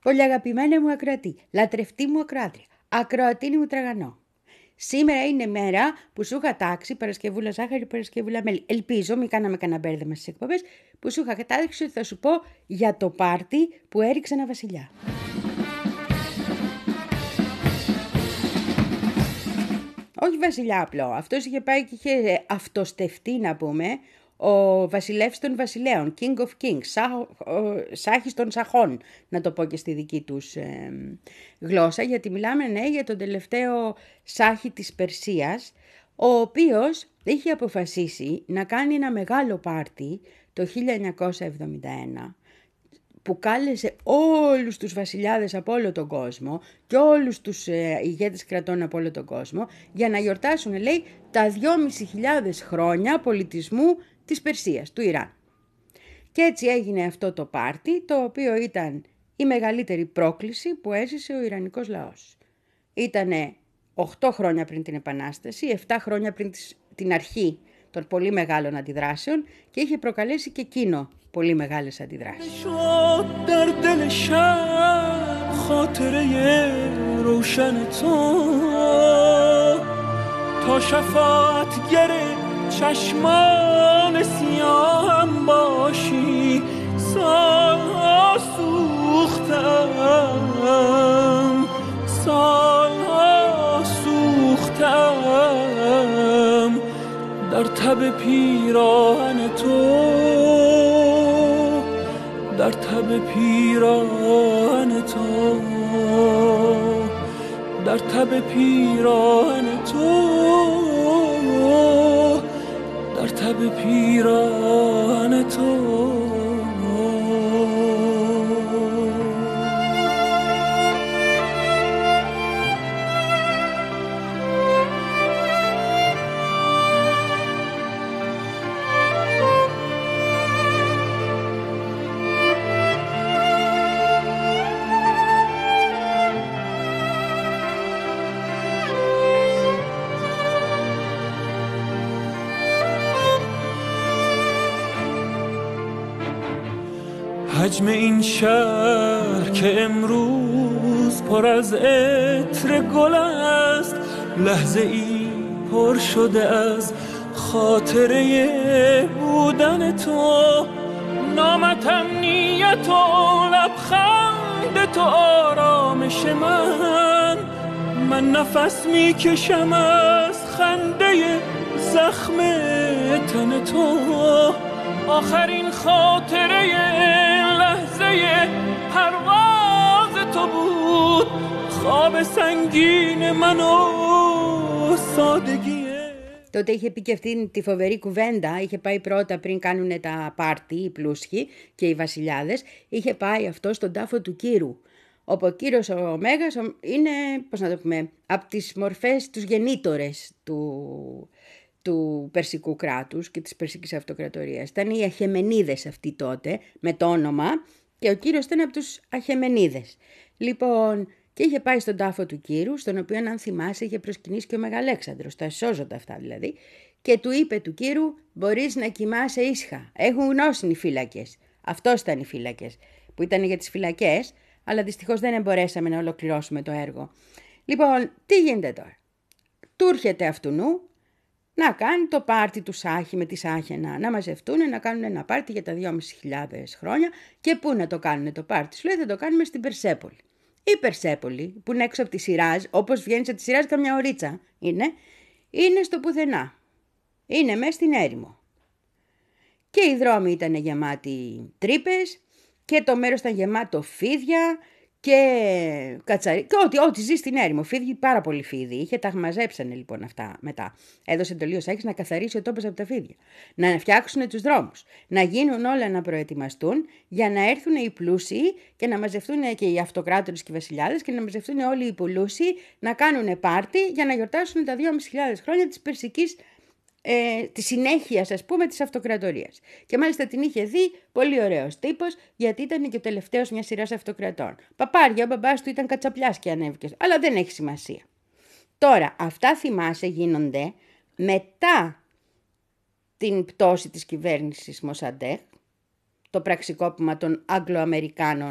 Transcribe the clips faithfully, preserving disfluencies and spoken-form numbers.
Πολύ αγαπημένα μου ακροατή, λατρευτή μου ακροάτρια, ακροατίνη μου τραγανό. Σήμερα είναι μέρα που σου είχα τάξει Παρασκευούλα ζάχαρη, Παρασκευούλα μέλι. Ελπίζω, μην κάναμε κανένα μπέρδεμα στις εκπομπές, που σου είχα κατάδειξει ότι θα σου πω για το πάρτι που έριξε ένα βασιλιά. Όχι βασιλιά απλό, αυτός είχε πάει και είχε αυτοστευτεί, να πούμε, ο βασιλεύς των βασιλέων, King of Kings, σάχης των σαχών, να το πω και στη δική τους ε, γλώσσα, γιατί μιλάμε ναι, για τον τελευταίο σάχη της Περσίας, ο οποίος είχε αποφασίσει να κάνει ένα μεγάλο πάρτι το χίλια εννιακόσια εβδομήντα ένα, που κάλεσε όλους τους βασιλιάδες από όλο τον κόσμο και όλους τους ε, ηγέτες κρατών από όλο τον κόσμο για να γιορτάσουν, λέει, τα δυόμισι χιλιάδες χρόνια πολιτισμού της Περσίας, του Ιράν. Και έτσι έγινε αυτό το πάρτι, το οποίο ήταν η μεγαλύτερη πρόκληση που έζησε ο Ιρανικός λαός. Ήτανε οκτώ χρόνια πριν την Επανάσταση, επτά χρόνια πριν την αρχή των πολύ μεγάλων αντιδράσεων και είχε προκαλέσει και εκείνο πολύ μεγάλες αντιδράσεις. چشمان سیاهم باشی سالها سوختم سالها سوختم در تب پیراهن تو در تب پیراهن تو در تب پیراهن تو در تب پیراهن تو حجم این شهر که امروز پر از عطر گل است لحظه ای پر شده از خاطره بودن تو نامتم نیت و لبخند تو آرامش من من نفس میکشم از خنده زخم تن تو آخرین خاطره لحظه پرواز تو بود خواب سنگین من و سادگی. Τότε είχε πει και αυτή τη φοβερή κουβέντα, είχε πάει πρώτα πριν κάνουν τα πάρτι οι πλούσιοι και οι βασιλιάδες, είχε πάει αυτό στον τάφο του Κύρου. Όπου ο Κύρος ο Μέγας είναι, πώς να το πούμε, από τις μορφές, τους γεννήτορες του... του Περσικού κράτους και της Περσικής Αυτοκρατορίας. Ήταν οι Αχεμενίδες αυτοί τότε, με το όνομα, και ο Κύρος ήταν από τους Αχεμενίδες. Λοιπόν, και είχε πάει στον τάφο του Κύρου, στον οποίο, αν θυμάσαι, είχε προσκυνήσει και ο Μεγαλέξανδρος, τα σώζοντα αυτά δηλαδή, και του είπε του Κύρου, μπορείς να κοιμάσαι ήσυχα, έχουν γνώση οι φύλακες. Αυτός ήταν οι φύλακες, που ήταν για τις φυλακές, αλλά δυστυχώς δεν μπορέσαμε να ολοκληρώσουμε το έργο. Λοιπόν, τι γίνεται τώρα? Του έρχεται αυτουνού να κάνει το πάρτι του Σάχη με τη Σάχαινα, να μαζευτούν, να κάνουν ένα πάρτι για τα δυόμισι χιλιάδες χρόνια. Και πού να το κάνουν το πάρτι? Σου λέει, θα το κάνουμε στην Περσέπολη. Η Περσέπολη, που είναι έξω από τη Σιράζ, όπως βγαίνεις από τη Σιράζ καμιά ωρίτσα είναι, είναι στο πουθενά. Είναι μέσα στην έρημο. Και οι δρόμοι ήταν γεμάτοι τρύπες και το μέρος ήταν γεμάτο φίδια και κατσαρί, και ό,τι, ό,τι ζει στην έρημο. Φίδι, πάρα πολύ φίδι. Είχε, τα μαζέψανε λοιπόν αυτά μετά. Έδωσε εντολή ο Σάκης να καθαρίσει ο τόπος από τα φίδια. Να φτιάξουν τους δρόμους. Να γίνουν όλα, να προετοιμαστούν για να έρθουν οι πλούσιοι και να μαζευτούν και οι αυτοκράτορες και οι βασιλιάδες και να μαζευτούν όλοι οι πλούσιοι να κάνουν πάρτι για να γιορτάσουν τα δυόμισι χιλιάδες χρόνια της Περσικής Ε, τη συνέχεια, ας πούμε, της αυτοκρατορίας. Και μάλιστα την είχε δει πολύ ωραίος τύπος, γιατί ήταν και ο τελευταίος μιας σειράς αυτοκρατών. Παπάρια, ο μπαμπάς του ήταν κατσαπλιάς και ανέβηκε, αλλά δεν έχει σημασία. Τώρα, αυτά θυμάσαι γίνονται μετά την πτώση της κυβέρνησης Μοσαντέχ, το πραξικόπημα των Αγγλοαμερικάνων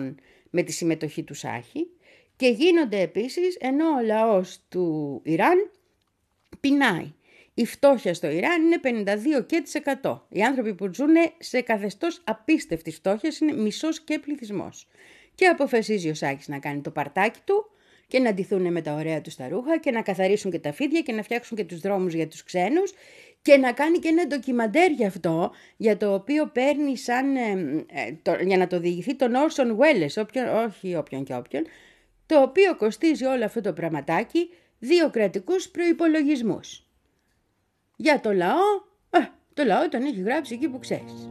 με τη συμμετοχή του Σάχη και γίνονται επίσης ενώ ο λαός του Ιράν πεινάει. Η φτώχεια στο Ιράν είναι πενήντα δύο τοις εκατό. Οι άνθρωποι που ζουν σε καθεστώς απίστευτης φτώχειας είναι μισός και πληθυσμός. Και αποφασίζει ο Σάχης να κάνει το παρτάκι του και να ντυθούν με τα ωραία τους τα ρούχα και να καθαρίσουν και τα φίδια και να φτιάξουν και τους δρόμους για τους ξένους και να κάνει και ένα ντοκιμαντέρ γι' αυτό, για το οποίο παίρνει σαν, ε, ε, το, για να το διηγηθεί τον Orson Welles, όποιον, όχι όποιον και όποιον, το οποίο κοστίζει όλο αυτό το πραγματάκι δύο κρατικούς προϋπολογισμούς. Για το λαό, ε, το λαό τον έχει γράψει εκεί που ξέρεις.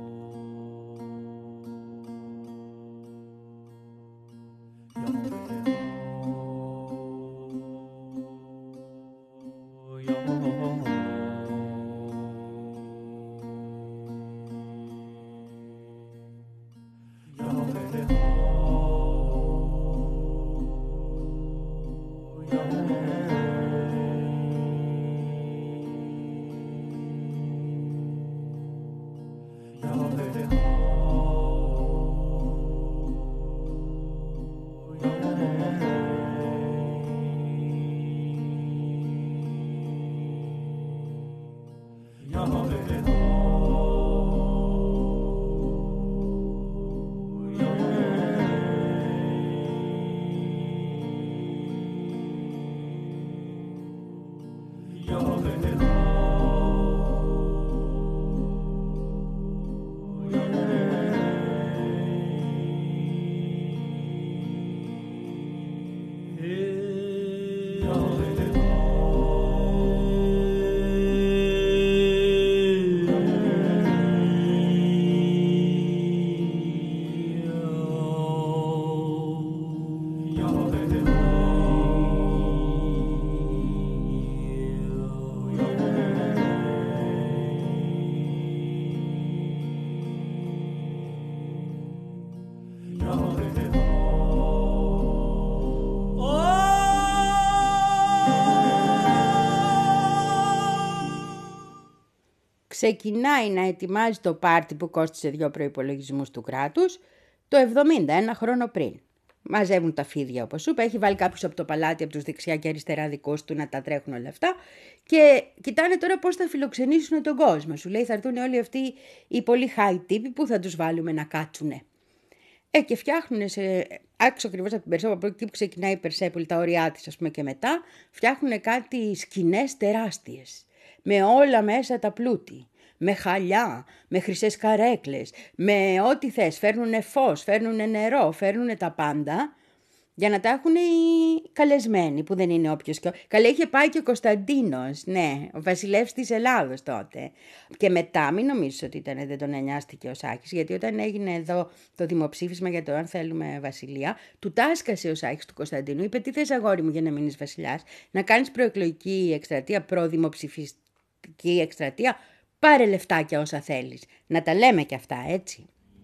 Ξεκινάει να ετοιμάζει το πάρτι που κόστισε δύο προϋπολογισμούς του κράτους το εβδομήντα, ένα χρόνο πριν. Μαζεύουν τα φίδια όπως σου είπα, έχει βάλει κάποιους από το παλάτι, από τους δεξιά και αριστερά δικούς του να τα τρέχουν όλα αυτά και κοιτάνε τώρα πώς θα φιλοξενήσουν τον κόσμο. Σου λέει θα έρθουν όλοι αυτοί οι πολύ high τύποι που θα τους βάλουμε να κάτσουνε. Ε, και φτιάχνουν σε άξιο ακριβώς από την Περσέπολη, από εκεί που ξεκινάει η Περσέπολη, τα ωριά της ας πούμε και μετά, φτιάχνουν κάτι σκηνές τεράστιες, με όλα μέσα τα πλούτη. Με χαλιά, με χρυσές καρέκλες, με ό,τι θες. Φέρνουνε φως, φέρνουνε νερό, φέρνουνε τα πάντα για να τα έχουν οι καλεσμένοι που δεν είναι όποιος και... Καλέ είχε πάει και ο Κωνσταντίνος, ναι, ο βασιλεύς της Ελλάδος τότε. Και μετά μην νομίζεις ότι ήταν, δεν τον εννοιάστηκε ο Σάκης, γιατί όταν έγινε εδώ το δημοψήφισμα για το αν θέλουμε βασιλεία, του τάσκασε ο Σάκης του Κωνσταντίνου, είπε τι θες αγόρι μου για να μείνεις βασιλιάς, να κάνεις προεκλογική εκστρατεία, προδημοψηφιστική εκστρατεία, πάρε λεφτάκια όσα θέλεις. Να τα λέμε και αυτά, έτσι.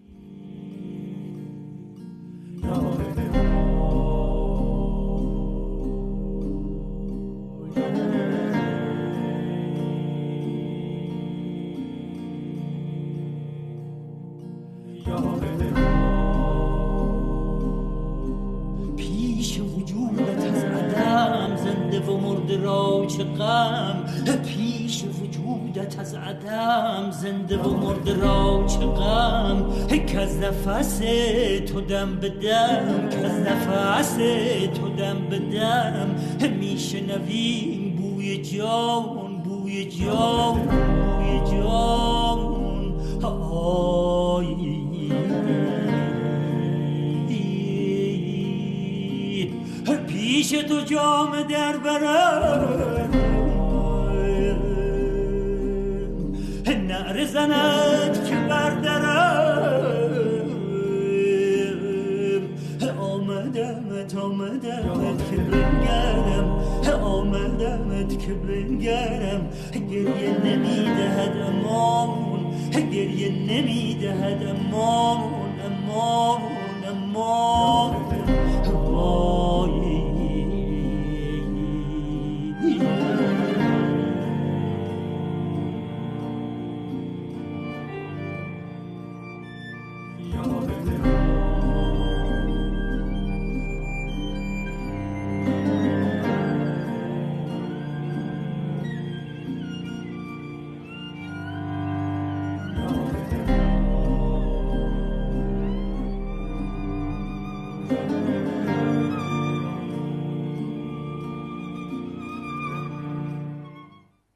پیش وجودت از عدم زنده و مرده را چه غم پیش وجودت از عدم زنده و مرده را چه غم که از نفس تو دم به دم که از نفس تو دم به دم میشنویم بوی جان بوی جان بوی جان آی پیش تو جام در برم نعره زند که بردرم آمدمت آمدمت که بنگرم آمدمت که بنگرم گریه نمیدهد امامون گریه نمیدهد امامون امامون امامون وای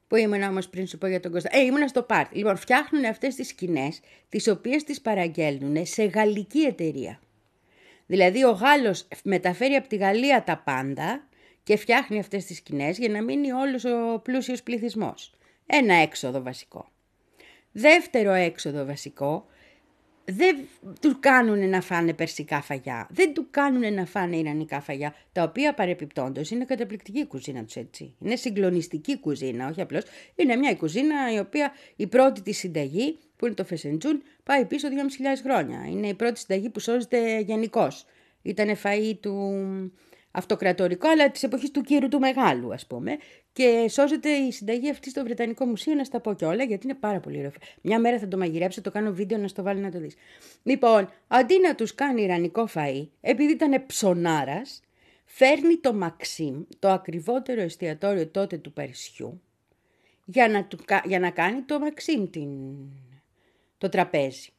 Πού ήμουν όμως πριν σου πω για τον Κώστα? Ε, ήμουνα στο πάρτι. Λοιπόν, φτιάχνουν αυτές τις σκηνές, τις οποίες τις παραγγέλνουν σε γαλλική εταιρεία. Δηλαδή ο Γάλλος μεταφέρει από τη Γαλλία τα πάντα και φτιάχνει αυτές τις σκηνές για να μείνει όλος ο πλούσιος πληθυσμός. Ένα έξοδο βασικό. Δεύτερο έξοδο βασικό, δεν του κάνουν να φάνε περσικά φαγιά, δεν του κάνουν να φάνε ιρανικά φαγιά, τα οποία παρεπιπτόντως είναι καταπληκτική κουζίνα τους, έτσι. Είναι συγκλονιστική κουζίνα, όχι απλώς. Είναι μια κουζίνα η οποία η πρώτη της συνταγή, που είναι το φεσεντζούν, πάει πίσω δυόμισι χιλιάδες χρόνια. Είναι η πρώτη συνταγή που σώζεται γενικώς. Ήτανε φαΐ του αυτοκρατορικό, αλλά της εποχής του Κύρου του Μεγάλου, ας πούμε. Και σώζεται η συνταγή αυτή στο Βρετανικό Μουσείο, να στα πω κιόλα, γιατί είναι πάρα πολύ ωραίο. Μια μέρα θα το μαγειρέψω, το κάνω βίντεο να στο βάλω να το δεις. Λοιπόν, αντί να τους κάνει ιρανικό φαΐ, επειδή ήταν ψωνάρας, φέρνει το Μαξίμ, το ακριβότερο εστιατόριο τότε του Παρισιού, για να, του, για να κάνει το Μαξίμ την, το τραπέζι.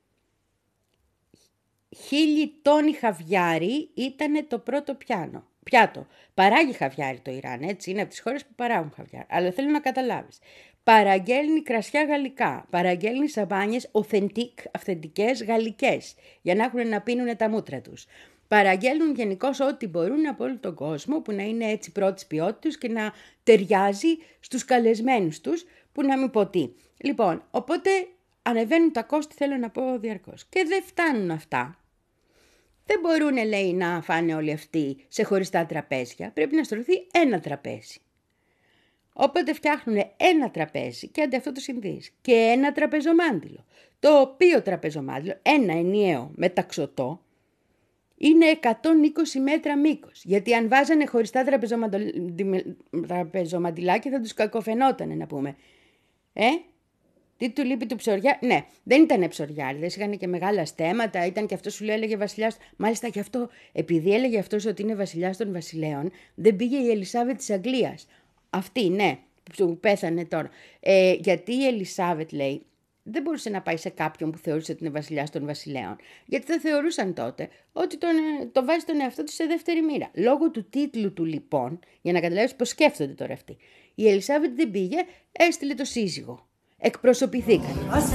Χίλιοι τόνοι χαβιάρι ήταν το πρώτο πιάνο. Πιάτο. Παράγει χαβιάρι το Ιράν, έτσι, είναι από τις χώρες που παράγουν χαβιάρι. Αλλά θέλω να καταλάβεις. Παραγγέλνει κρασιά γαλλικά, παραγγέλνει σαμπάνιες authentic, αυθεντικές γαλλικές, για να έχουν να πίνουν τα μούτρα τους. Παραγγέλνουν γενικώς ό,τι μπορούν από όλο τον κόσμο, που να είναι έτσι πρώτης ποιότητας και να ταιριάζει στους καλεσμένους τους, που να μην πω τι. Λοιπόν, οπότε ανεβαίνουν τα κόστη, θέλω να πω διαρκώς. Και δεν φτάνουν αυτά. Δεν μπορούν, λέει, να φάνε όλοι αυτοί σε χωριστά τραπέζια. Πρέπει να στρωθεί ένα τραπέζι. Όποτε φτιάχνουν ένα τραπέζι, και αντί αυτό το συνδύεις, και ένα τραπεζομάντιλο, το οποίο τραπεζομάντιλο, ένα ενιαίο μεταξωτό, είναι εκατόν είκοσι μέτρα μήκος. Γιατί αν βάζανε χωριστά τραπεζομαντιλάκια θα τους κακοφαινότανε, να πούμε. Ε? Τι του λείπει του ψωριά? Ναι, δεν ήταν ψωριάριδες, είχαν και μεγάλα στέματα, ήταν και αυτό σου λέει, έλεγε βασιλιάς. Μάλιστα και αυτό, επειδή έλεγε αυτός ότι είναι βασιλιάς των βασιλέων, δεν πήγε η Ελισάβετ της Αγγλίας. Αυτή, ναι, που πέθανε τώρα. Ε, γιατί η Ελισάβετ, λέει, δεν μπορούσε να πάει σε κάποιον που θεωρούσε ότι είναι βασιλιάς των βασιλέων. Γιατί θα θεωρούσαν τότε ότι τον, τον βάζει τον εαυτό του σε δεύτερη μοίρα. Λόγω του τίτλου του, λοιπόν, για να καταλάβεις πώς σκέφτονται τώρα αυτοί. Η Ελισάβετ δεν πήγε, έστειλε το σύζυγο. Εκπροσωπηθήκαν.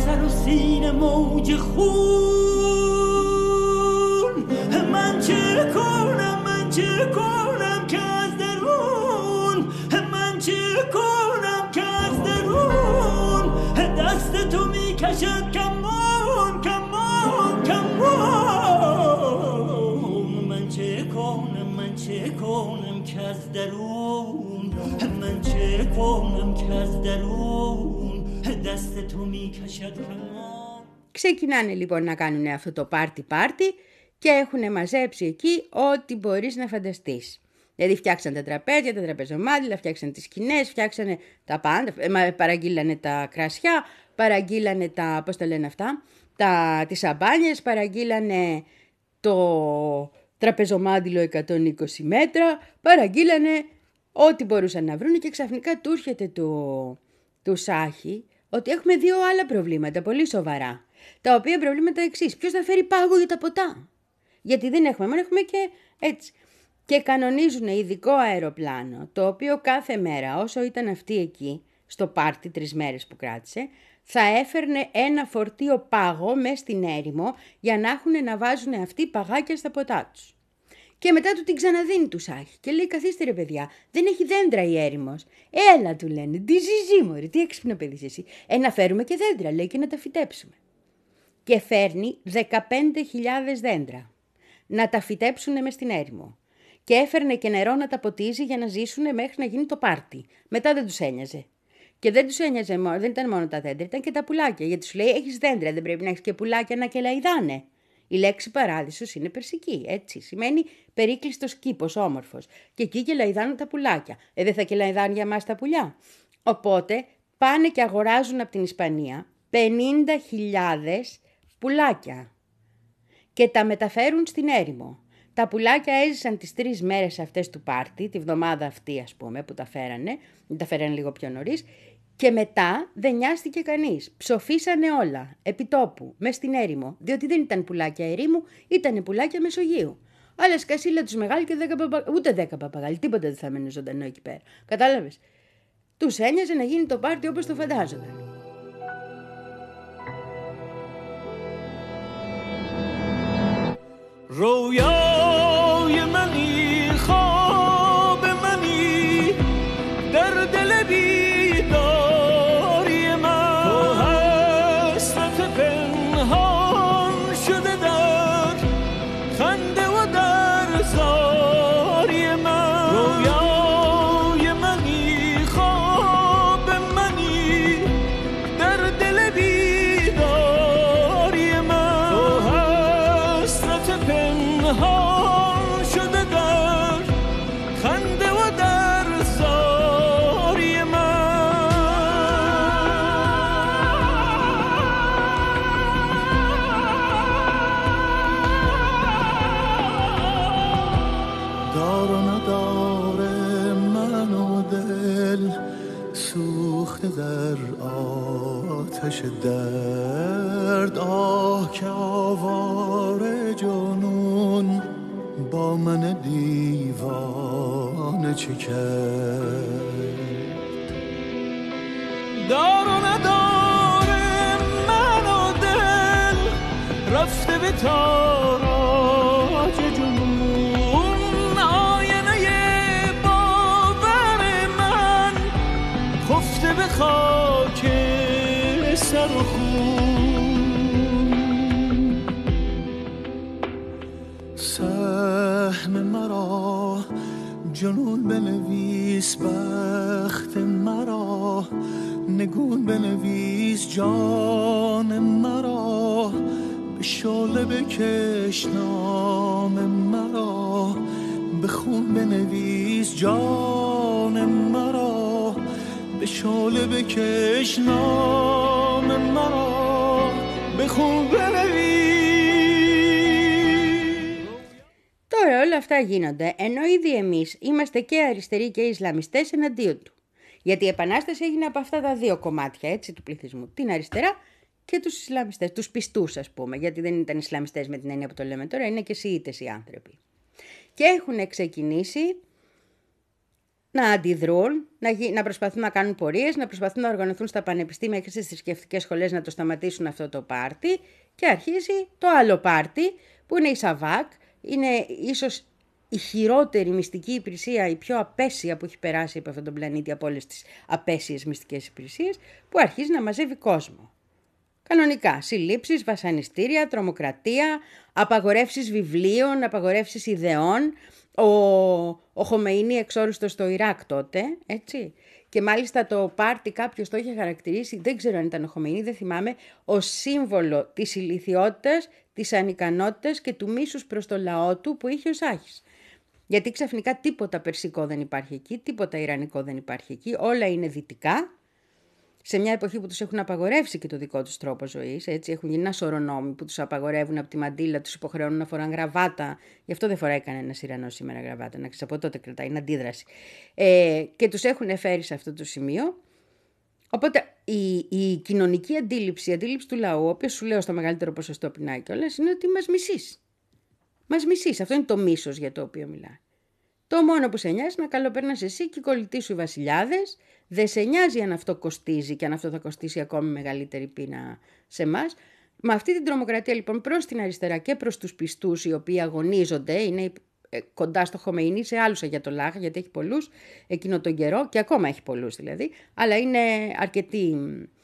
Ξεκινάνε λοιπόν να κάνουν αυτό το πάρτι πάρτι και έχουν μαζέψει εκεί ό,τι μπορείς να φανταστείς. Δηλαδή φτιάξαν τα τραπέζια, τα τραπεζομάντιλα, φτιάξαν τις σκηνές, φτιάξαν τα πάντα, παραγγείλανε τα κρασιά, παραγγείλανε τα, πώς τα λένε αυτά, τα, τις σαμπάνιες, παραγγείλανε το τραπεζομάντιλο εκατόν είκοσι μέτρα, παραγγείλανε ό,τι μπορούσαν να βρουν και ξαφνικά του έρχεται του, του Σάχη ότι έχουμε δύο άλλα προβλήματα πολύ σοβαρά, τα οποία προβλήματα εξής. Ποιος θα φέρει πάγο για τα ποτά? Γιατί δεν έχουμε, μόνο έχουμε και έτσι. Και κανονίζουν ειδικό αεροπλάνο, το οποίο κάθε μέρα, όσο ήταν αυτή εκεί, στο πάρτι τρεις μέρες που κράτησε, θα έφερνε ένα φορτίο πάγο μες στην έρημο για να έχουν να βάζουν αυτοί παγάκια στα ποτά τους. Και μετά του την ξαναδίνει του Σάχη και λέει: καθίστε ρε παιδιά, δεν έχει δέντρα η έρημος. Έλα, του λένε, τι ζυζί μωρέ, τι έξυπνο παιδί είσαι εσύ. Ε, να φέρουμε και δέντρα, λέει, και να τα φυτέψουμε. Και φέρνει δεκαπέντε χιλιάδες δέντρα να τα φυτέψουν μες στην έρημο. Και έφερνε και νερό να τα ποτίζει για να ζήσουν μέχρι να γίνει το πάρτι. Μετά δεν τους ένοιαζε. Και δεν τους ένοιαζε μόνο, δεν ήταν μόνο τα δέντρα, ήταν και τα πουλάκια. Γιατί σου λέει: έχεις δέντρα, δεν πρέπει να έχεις και πουλάκια να κελαϊδάνε. Η λέξη παράδεισος είναι περσική, έτσι. Σημαίνει περίκλειστος κήπος, όμορφος. Και εκεί κελαϊδάνουν τα πουλάκια. Ε, δεν θα κελαϊδάνουν για μας τα πουλιά. Οπότε πάνε και αγοράζουν από την Ισπανία πενήντα χιλιάδες πουλάκια. Και τα μεταφέρουν στην έρημο. Τα πουλάκια έζησαν τις τρεις μέρες αυτές του πάρτι, τη βδομάδα αυτή ας πούμε που τα φέρανε, τα φέρανε λίγο πιο νωρίς, και μετά δεν νοιάστηκε κανείς. Ψοφήσανε όλα, επί τόπου, μες στην έρημο, διότι δεν ήταν πουλάκια ερήμου, ήταν πουλάκια Μεσογείου. Αλλά σκασίλα τους μεγάλοι και δέκα παπα... ούτε δέκα παπαγάλοι, τίποτα δεν θα μένει ζωντανό εκεί πέρα. Κατάλαβες. Τους ένοιαζε να γίνει το πάρτι όπως το φαντάζονταν. رویای منی خواب منی در دل بیداری من تو حسرت پنهان شده در خنده و در زاری من رویای منی خواب منی در دل بیداری من تو حسرت پنهان شده در خنده و در زاری دار و ندار من و دل سوخته در آتش درد آه که آواره جنون با من دیوانه چه کرد دار و ندار من و دل رفته به تاراج جنون آینه باور من خفته به خاک سر و خون سهم مرا جنون بنویس بخت مرا نگون بنویس جان مرا به شعله بکش نام مرا به خون بنویس جان مرا به شعله بکش نام مرا به خون بنویس. Τώρα όλα αυτά γίνονται ενώ ήδη εμείς είμαστε και αριστεροί και Ισλαμιστές εναντίον του. Γιατί η Επανάσταση έγινε από αυτά τα δύο κομμάτια έτσι, του πληθυσμού. Την αριστερά και τους Ισλαμιστές, τους πιστούς ας πούμε. Γιατί δεν ήταν Ισλαμιστές με την έννοια που το λέμε τώρα, είναι και Σιήτες οι άνθρωποι. Και έχουν ξεκινήσει να αντιδρούν, να, γι... να προσπαθούν να κάνουν πορείες, να προσπαθούν να οργανωθούν στα πανεπιστήμια και στις θρησκευτικές σχολές να το σταματήσουν αυτό το πάρτι. Και αρχίζει το άλλο πάρτι που είναι η Σαβάκ. Είναι ίσως η χειρότερη μυστική υπηρεσία, η πιο απέσια που έχει περάσει από αυτόν τον πλανήτη από όλες τις απέσιες μυστικές υπηρεσίες, που αρχίζει να μαζεύει κόσμο. Κανονικά, συλλήψεις, βασανιστήρια, τρομοκρατία, απαγορεύσεις βιβλίων, απαγορεύσεις ιδεών. Ο, ο Χομεϊνί εξόριστος στο Ιράκ τότε, έτσι. Και μάλιστα το πάρτι κάποιος το είχε χαρακτηρίσει, δεν ξέρω αν ήταν ο Χομεϊνί, δεν θυμάμαι, ως σύμβολο της ηλιθιότητας, της ανικανότητας και του μίσους προς το λαό του που είχε ο Σάχης. Γιατί ξαφνικά τίποτα περσικό δεν υπάρχει εκεί, τίποτα ιρανικό δεν υπάρχει εκεί, όλα είναι δυτικά. Σε μια εποχή που τους έχουν απαγορεύσει και το δικό τους τρόπο ζωής, έτσι, έχουν γίνει ένα σωρό νόμοι που τους απαγορεύουν από τη μαντήλα, τους υποχρεώνουν να φοράνε γραβάτα. Γι' αυτό δεν φοράει κανένας Ιρανός σήμερα γραβάτα, να ξέρεις, από τότε κρατάει, είναι αντίδραση. Ε, και τους έχουν φέρει σε αυτό το σημείο. Οπότε η, η κοινωνική αντίληψη, η αντίληψη του λαού, ο οποίος σου λέω στο μεγαλύτερο ποσοστό πεινάει κιόλας, είναι ότι μας μισείς. Μας μισείς, αυτό είναι το μίσος για το οποίο μιλάει. Το μόνο που σε νοιάζει να καλοπέρνας εσύ και οι κολλητοί σου οι βασιλιάδες, δεν σε νοιάζει αν αυτό κοστίζει και αν αυτό θα κοστίσει ακόμη μεγαλύτερη πείνα σε εμάς. Με αυτή την τρομοκρατία λοιπόν προς την αριστερά και προς τους πιστούς οι οποίοι αγωνίζονται, είναι κοντά στο Χομεϊνί, σε άλλους Αγιατολάχ, γιατί έχει πολλούς εκείνο τον καιρό και ακόμα έχει πολλούς δηλαδή, αλλά είναι αρκετοί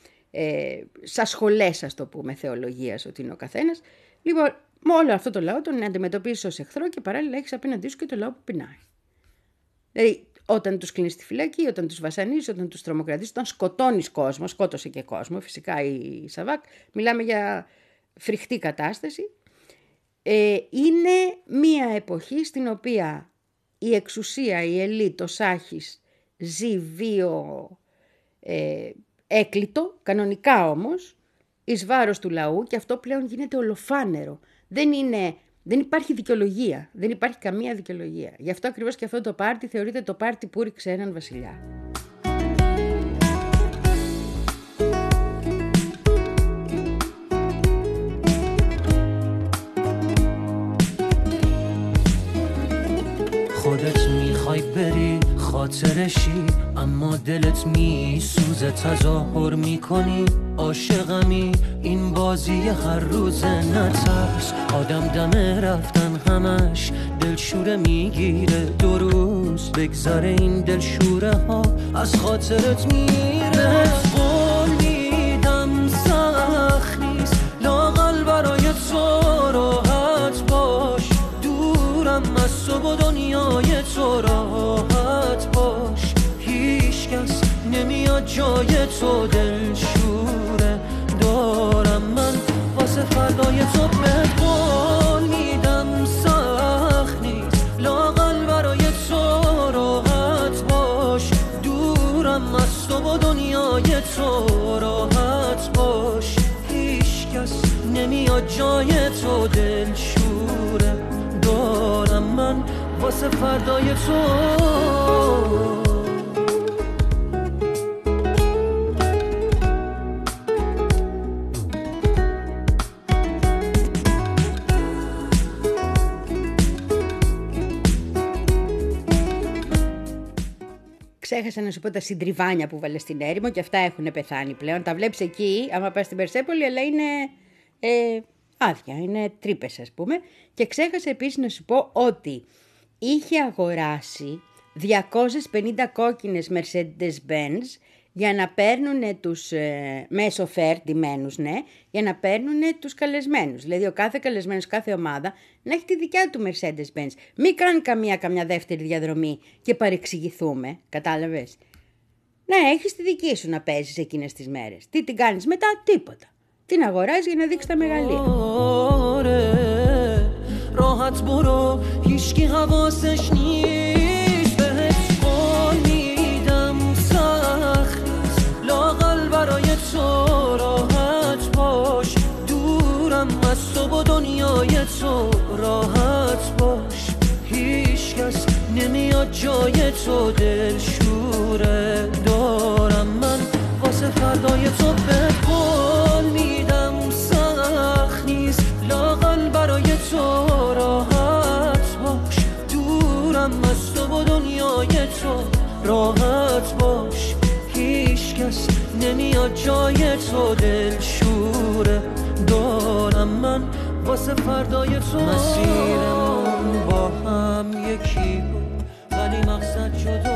ε, σαν σχολές, ας το πούμε, θεολογίας ότι είναι ο καθένας. Λοιπόν, με όλο αυτό το λαό τον αντιμετωπίζεις ως εχθρό και παράλληλα έχεις απέναντί σου και το λαό που πεινάει. Δηλαδή, όταν τους κλείνεις στη φυλακή, όταν τους βασανίζεις, όταν τους τρομοκρατείς, όταν σκοτώνεις κόσμο, σκότωσε και κόσμο, φυσικά η Σαβάκ, μιλάμε για φρικτή κατάσταση. Ε, είναι μία εποχή στην οποία η εξουσία, η ελίτ, ο Σάχης ζει βίο ε, έκλειτο, κανονικά όμως, εις βάρος του λαού και αυτό πλέον γίνεται ολοφάνερο. Δεν, είναι, δεν υπάρχει δικαιολογία, δεν υπάρχει καμία δικαιολογία. Γι' αυτό ακριβώς και αυτό το πάρτι θεωρείται το πάρτι που ρίξε έναν βασιλιά. خودت میخوای بری خاطرشی اما دلت می سوزه تظاهر می کنی عاشقمی این بازی هر روزه نترس آدم دمه رفتن همش دلشوره میگیره دو روز بگذاره این دلشوره ها از خاطرت میره قول میدم سخت نیست لااقل برای تو راحت باش دورم از تو و دنیای تو راحت باش هیچ کس نمیاد جای تو دلشوره دارم من واسه فردای تو بهت قول میدم سخت نیست لااقل برای تو راحت باش دورم از تو و دنیای تو راحت باش هیچ کس نمیاد جای تو دلشوره دارم من واسه فردای تو Ξέχασα να σου πω τα συντριβάνια που βάλε στην έρημο και αυτά έχουν πεθάνει πλέον. Τα βλέπεις εκεί, άμα πας στην Περσέπολη, αλλά είναι ε, άδεια, είναι τρύπες ας πούμε. Και ξέχασα επίσης να σου πω ότι είχε αγοράσει διακόσιες πενήντα κόκκινες Mercedes-Benz για να παίρνουν τους, ε, με σοφέρ ντυμένους, ναι, για να παίρνουν τους καλεσμένους. Δηλαδή ο κάθε καλεσμένος, κάθε ομάδα να έχει τη δικιά του Mercedes-Benz. Μην κάνει καμία, καμιά δεύτερη διαδρομή και παρεξηγηθούμε, κατάλαβες. Να έχεις τη δική σου να παίζεις εκείνες τις μέρες. Τι την κάνεις μετά, τίποτα. Την αγοράζεις για να δείξεις τα μεγαλεία. برای تو راحت باش دورم از تو و دنیای تو راحت باش هیچ کس نمیاد جای تو دلشوره دارم من واسه فردای تو بهت قول میدم سخت نیست لااقل برای تو راحت باش دورم از تو و دنیای تو راحت باش هیچ کس نمیاد جای تو دلشوره دارم من واسه فردای تو مسیرمون با هم یکی بود ولی مقصد جدا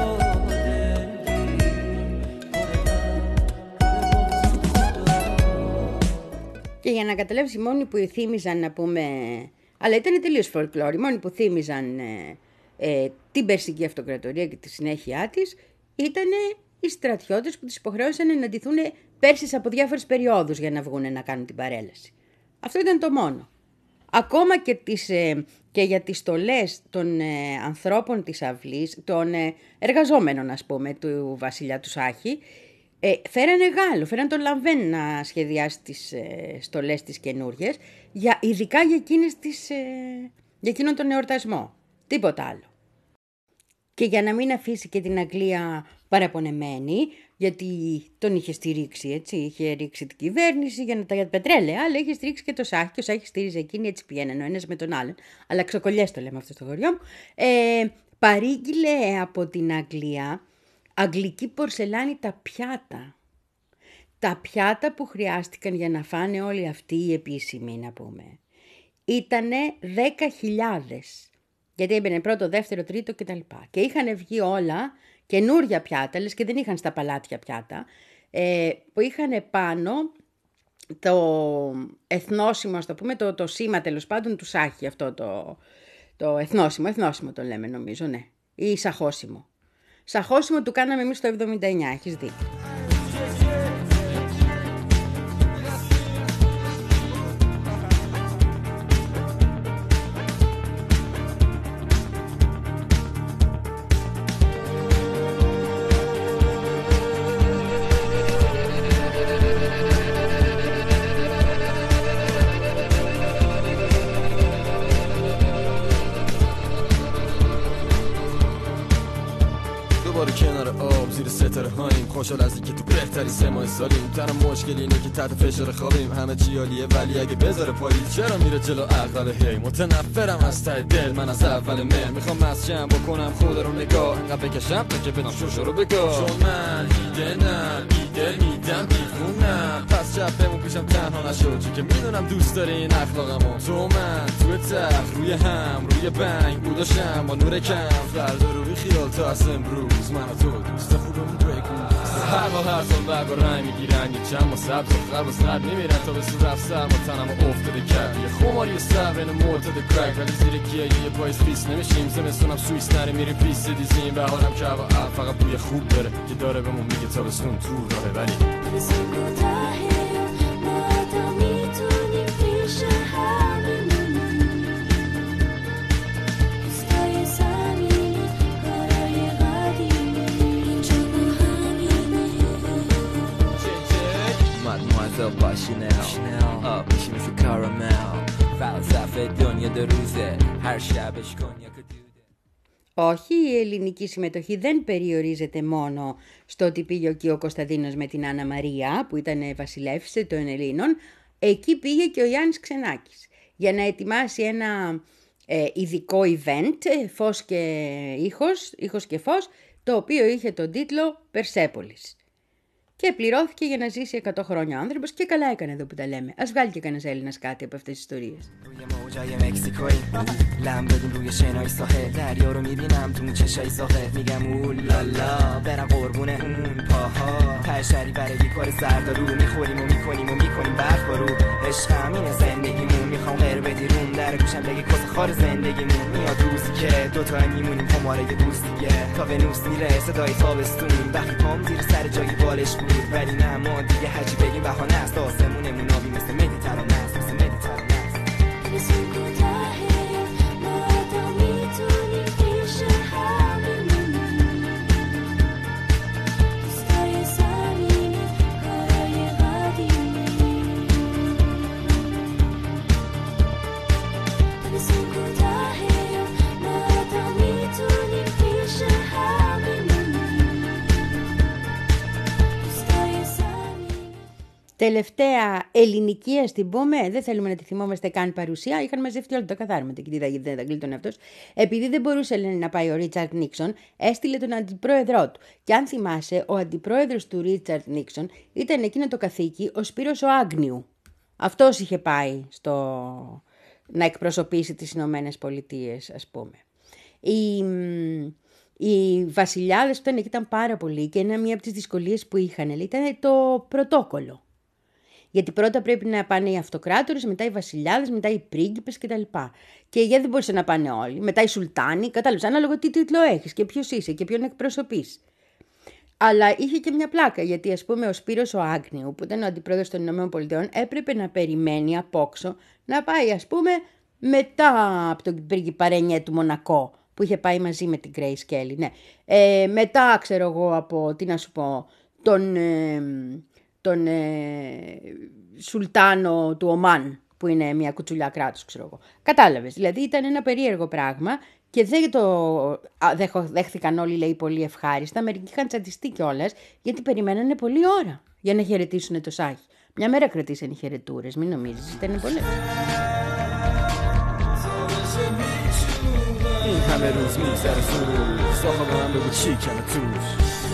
Και για να καταλάβεις, οι μόνοι που θύμιζαν να πούμε, αλλά ήταν τελείως folklore, οι μόνοι που θύμιζαν ε, ε, την Περσική Αυτοκρατορία και τη συνέχεια της ήταν οι στρατιώτες που τις υποχρεώσαν να ντυθούν Πέρσες από διάφορες περιόδους για να βγουν να κάνουν την παρέλαση. Αυτό ήταν το μόνο. Ακόμα και, τις, ε, και για τις στολές των ε, ανθρώπων της αυλής, των ε, εργαζόμενων ας πούμε του βασιλιά του Σάχη, ε, φέρανε Γάλλο, φέρανε τον Λαβέν να σχεδιάσει τις ε, στολές τις καινούριες, για, ειδικά για, εκείνες τις, ε, για εκείνον τον εορτασμό. Τίποτα άλλο. Και για να μην αφήσει και την Αγγλία παραπονεμένη, γιατί τον είχε στηρίξει, έτσι, είχε ρίξει την κυβέρνηση για να τα πετρέλαια, αλλά είχε στηρίξει και το Σάχη και ο Σάχη στήριζε εκείνη, έτσι πηγαίνανε ο ένας με τον άλλον. Αλλά ξοκολλιές το λέμε αυτό στο χωριό μου. Ε, παρήγγειλε από την Αγγλία αγγλική πορσελάνη τα πιάτα. Τα πιάτα που χρειάστηκαν για να φάνε όλοι αυτοί οι επίσημοι, να πούμε, ήτανε δέκα χιλιάδες. Γιατί έμπαινε πρώτο, δεύτερο, τρίτο κτλ. Και είχαν βγει όλα καινούρια πιάτα, λες και δεν είχαν στα παλάτια πιάτα, ε, που είχαν πάνω το εθνόσημο, ας το πούμε, το, το σήμα τέλος πάντων του Σάχη, αυτό το, το εθνόσημο, εθνόσημο το λέμε νομίζω, ναι, ή σαχώσιμο. Σαχώσιμο του κάναμε εμείς το εβδομήντα εννιά, έχεις δίκιο. زیر ستاره هاییم، خوشحال از اینکه تو بهتری سه ماه سالیم. تنها مشکل اینه که تحت فشار خوابیم، همه چی عالیه ولی اگه بذاره پاییز چرا میره جلو عقل. هی متنفرم از ته دل من از اول مهر، میخوام مسجم بکنم خود رو نگاه، انقدر بکشم تا که بدم شوشو رو بگاه. چون من ایده نم ایده میدم دیوونم، پس شب بمون پیشم تنها نشو، چون که میدونم دوست داری این اخلاقمو. تو من توی تخت روی هم روی بنگ بوداشم با نور کم، فردا رو بی خیال تا از امروز من و تو دوست خوبمون بگو. هر با هر سال برگ و رنگ میگیرن، یه چند ما سبز و خرب و سرد میمیرن تا به سو رفت سر ما تنم و افتاده کرد. یه خماری سر بین معتاد کرک، ولی زیر کیه یه پایز پیس نمیشیم. زمستونم سویس نری میریم پیس دیزیم، بهارم که هوا اب فقط بوی خوب داره که داره بهمون میگه تابستون تو راهه. ولی Mademoiselle by Chanel, up میشی مثل کارامل، فلسفه دنیا دو روزه، هر شبش کنیاک دوده. Όχι, η ελληνική συμμετοχή δεν περιορίζεται μόνο στο ότι πήγε εκεί ο Κωνσταντίνος με την Άννα Μαρία, που ήταν βασιλεύση των Ελλήνων. Εκεί πήγε και ο Γιάννης Ξενάκης για να ετοιμάσει ένα ε, ειδικό event, φως και ήχος, ήχος και φως, το οποίο είχε τον τίτλο Περσέπολης. Και πληρώθηκε για να ζήσει εκατό χρόνια ο άνθρωπος και καλά έκανε εδώ που τα λέμε. Ας βγάλει και κανένας Έλληνας κάτι από αυτές τις ιστορίες. موجای مکزیکویی لم بدیم روی شنای ساحل، دریا رو میبینم تو اون چشای ساحل، میگم اولالا برم قربونه اون پاها، پرشری برای کار سردارو، میخوریم و میکنیم و میکنیم برف بارو. عشق همینه زندگیمون، میخوام غیر بدی روم در گوشم بگی کس خار زندگیمون. میاد روزی که دوتا میمونیم خماره دوست دیگه، تا ونوس میره صدای تابستون، وقتی پام زیر سر جای بالش بود. ولی نه ما دیگه هرچی بگیم بهانه است، آسمونمون آبی مثل مدیترانه است، مثل مدیترانه است. Τελευταία ελληνική, ας την πούμε, δεν θέλουμε να τη θυμόμαστε καν παρουσία. Είχαν μαζευτεί όλα τα καθάρματα και τι δεν τα γλίτωνε αυτός. Επειδή δεν μπορούσε λένε, να πάει ο Ρίτσαρντ Νίξον, έστειλε τον αντιπρόεδρό του. Και αν θυμάσαι, ο αντιπρόεδρος του Ρίτσαρντ Νίξον ήταν εκείνο το καθήκη, ο Σπύρος ο Άγνιου. Αυτός είχε πάει στο... να εκπροσωπήσει τις Ηνωμένες Πολιτείες, ας πούμε. Η... Οι βασιλιάδες που ήταν εκεί ήταν πάρα πολλοί και ένα μία από τις δυσκολίες που είχαν ήταν το πρωτόκολλο. Γιατί πρώτα πρέπει να πάνε οι αυτοκράτορες, μετά οι βασιλιάδες, μετά οι πρίγκιπες κτλ. Και γιατί δεν μπορούσαν να πάνε όλοι. Μετά οι σουλτάνοι, κατάλαβες, ανάλογα τι τίτλο έχεις και ποιος είσαι και ποιον εκπροσωπείς. Αλλά είχε και μια πλάκα, γιατί ας πούμε ο Σπύρος ο Άγνιου, που ήταν ο αντιπρόεδρος των Ηνωμένων Πολιτειών, έπρεπε να περιμένει απόξω να πάει, ας πούμε, μετά από τον πρίγκιπα Ρενιέ του Μονακό, που είχε πάει μαζί με την Grace Kelly. Ναι. Ε, μετά, ξέρω εγώ, από, τι να σου πω, τον... Ε, τον ε, Σουλτάνο του Ομάν, που είναι μια κουτσουλιά κράτους, ξέρω εγώ. Κατάλαβες, δηλαδή ήταν ένα περίεργο πράγμα και δεν το δέχθηκαν όλοι, λέει, πολύ ευχάριστα. Μερικοί είχαν τσαντιστεί κιόλας, γιατί περιμένανε πολλή ώρα για να χαιρετήσουν το Σάχη. Μια μέρα κρατήσαν οι χαιρετούρες, μην νομίζεις, ήταν πολλές. این همه روز میگذره زود، ساخه به من بگو چی کمه توش.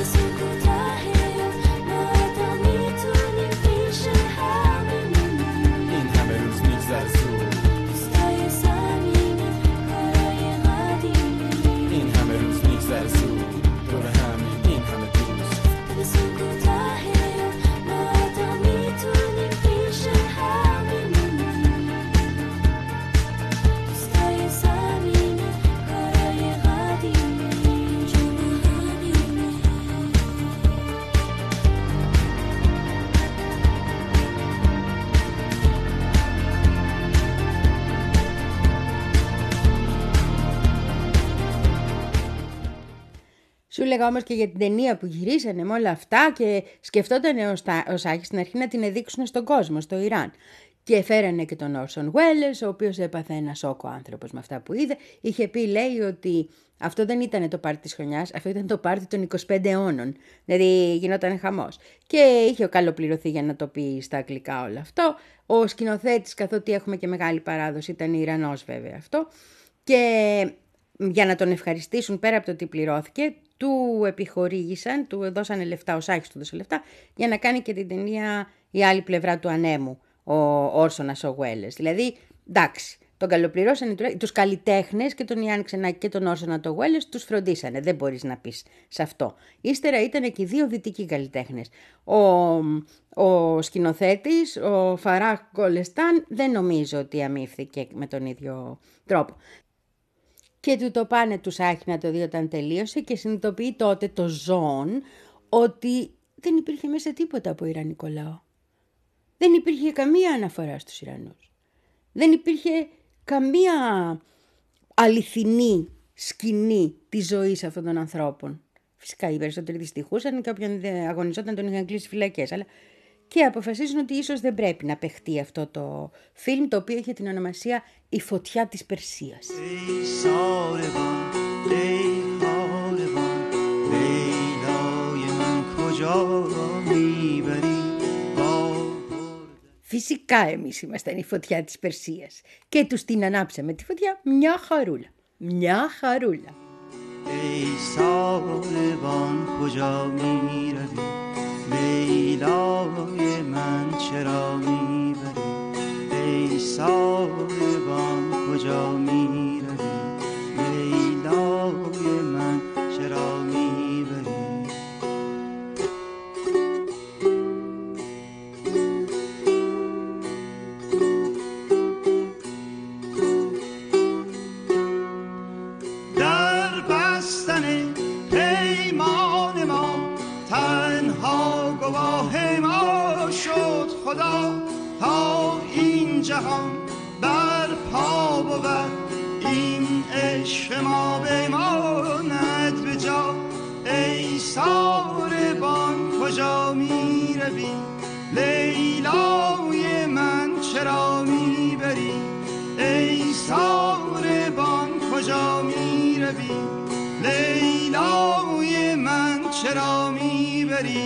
این همه روز میگذره زود، این همه روز میگذره زود، دور همین این همه دوست. Σου λέγα όμως και για την ταινία που γυρίσανε με όλα αυτά και σκεφτόταν ο, Στα... ο Σάχης στην αρχή να την εδείξουν στον κόσμο, στο Ιράν. Και φέρανε και τον Όρσον Γουέλες, ο οποίος έπαθε ένα σόκο άνθρωπος με αυτά που είδε. Είχε πει, λέει, ότι αυτό δεν ήταν το πάρτι της χρονιάς, αυτό ήταν το πάρτι των είκοσι πέντε αιώνων. Δηλαδή γινόταν χαμός. Και είχε καλοπληρωθεί για να το πει στα αγγλικά όλο αυτό. Ο σκηνοθέτης, καθότι έχουμε και μεγάλη παράδοση, ήταν Ιρανός βέβαια αυτό. Και για να τον ευχαριστήσουν, πέρα από το ότι πληρώθηκε, του επιχορήγησαν, του δώσανε λεφτά, ο Σάκης του δώσε λεφτά, για να κάνει και την ταινία «Η άλλη πλευρά του ανέμου», ο Όρσονας ο Γουέλες. Δηλαδή, εντάξει, τον καλοπληρώσανε, τους καλλιτέχνες και τον Ιάννη Ξενάκη και τον Όρσονα το Γουέλες τους φροντίσανε, δεν μπορείς να πεις σε αυτό. Ύστερα ήταν και δύο δυτικοί καλλιτέχνες. Ο, ο σκηνοθέτης, ο Φαράχ Γκολεστάν, δεν νομίζω ότι αμύφθηκε με τον ίδιο τρόπο. Και του το πάνε του Σάχη να το δει όταν τελείωσε και συνειδητοποιεί τότε το Ζων ότι δεν υπήρχε μέσα τίποτα από ιρανικό λαό. Δεν υπήρχε καμία αναφορά στους Ιρανούς. Δεν υπήρχε καμία αληθινή σκηνή της ζωής αυτών των ανθρώπων. Φυσικά οι περισσότεροι δυστυχούσαν και όποιον αγωνιζόταν τον είχαν κλείσει φυλακές. Αλλά και αποφασίζουν ότι ίσως δεν πρέπει να παιχτεί αυτό το φιλμ, το οποίο είχε την ονομασία «Η φωτιά της Περσίας». Φυσικά εμείς ήμασταν η φωτιά της Περσίας και τους την ανάψαμε τη φωτιά μια χαρούλα, μια χαρούλα. ای ساربان کجا می روی لیلای من چرا می بری ای ساربان کجا می روی لیلای من چرا می بری خدا تا این جهان بر پا بود این عشق ما بماند به جا ای ساربان کجا می روی لیلای من چرا می بری ای ساربان کجا می روی لیلای من چرا می بری.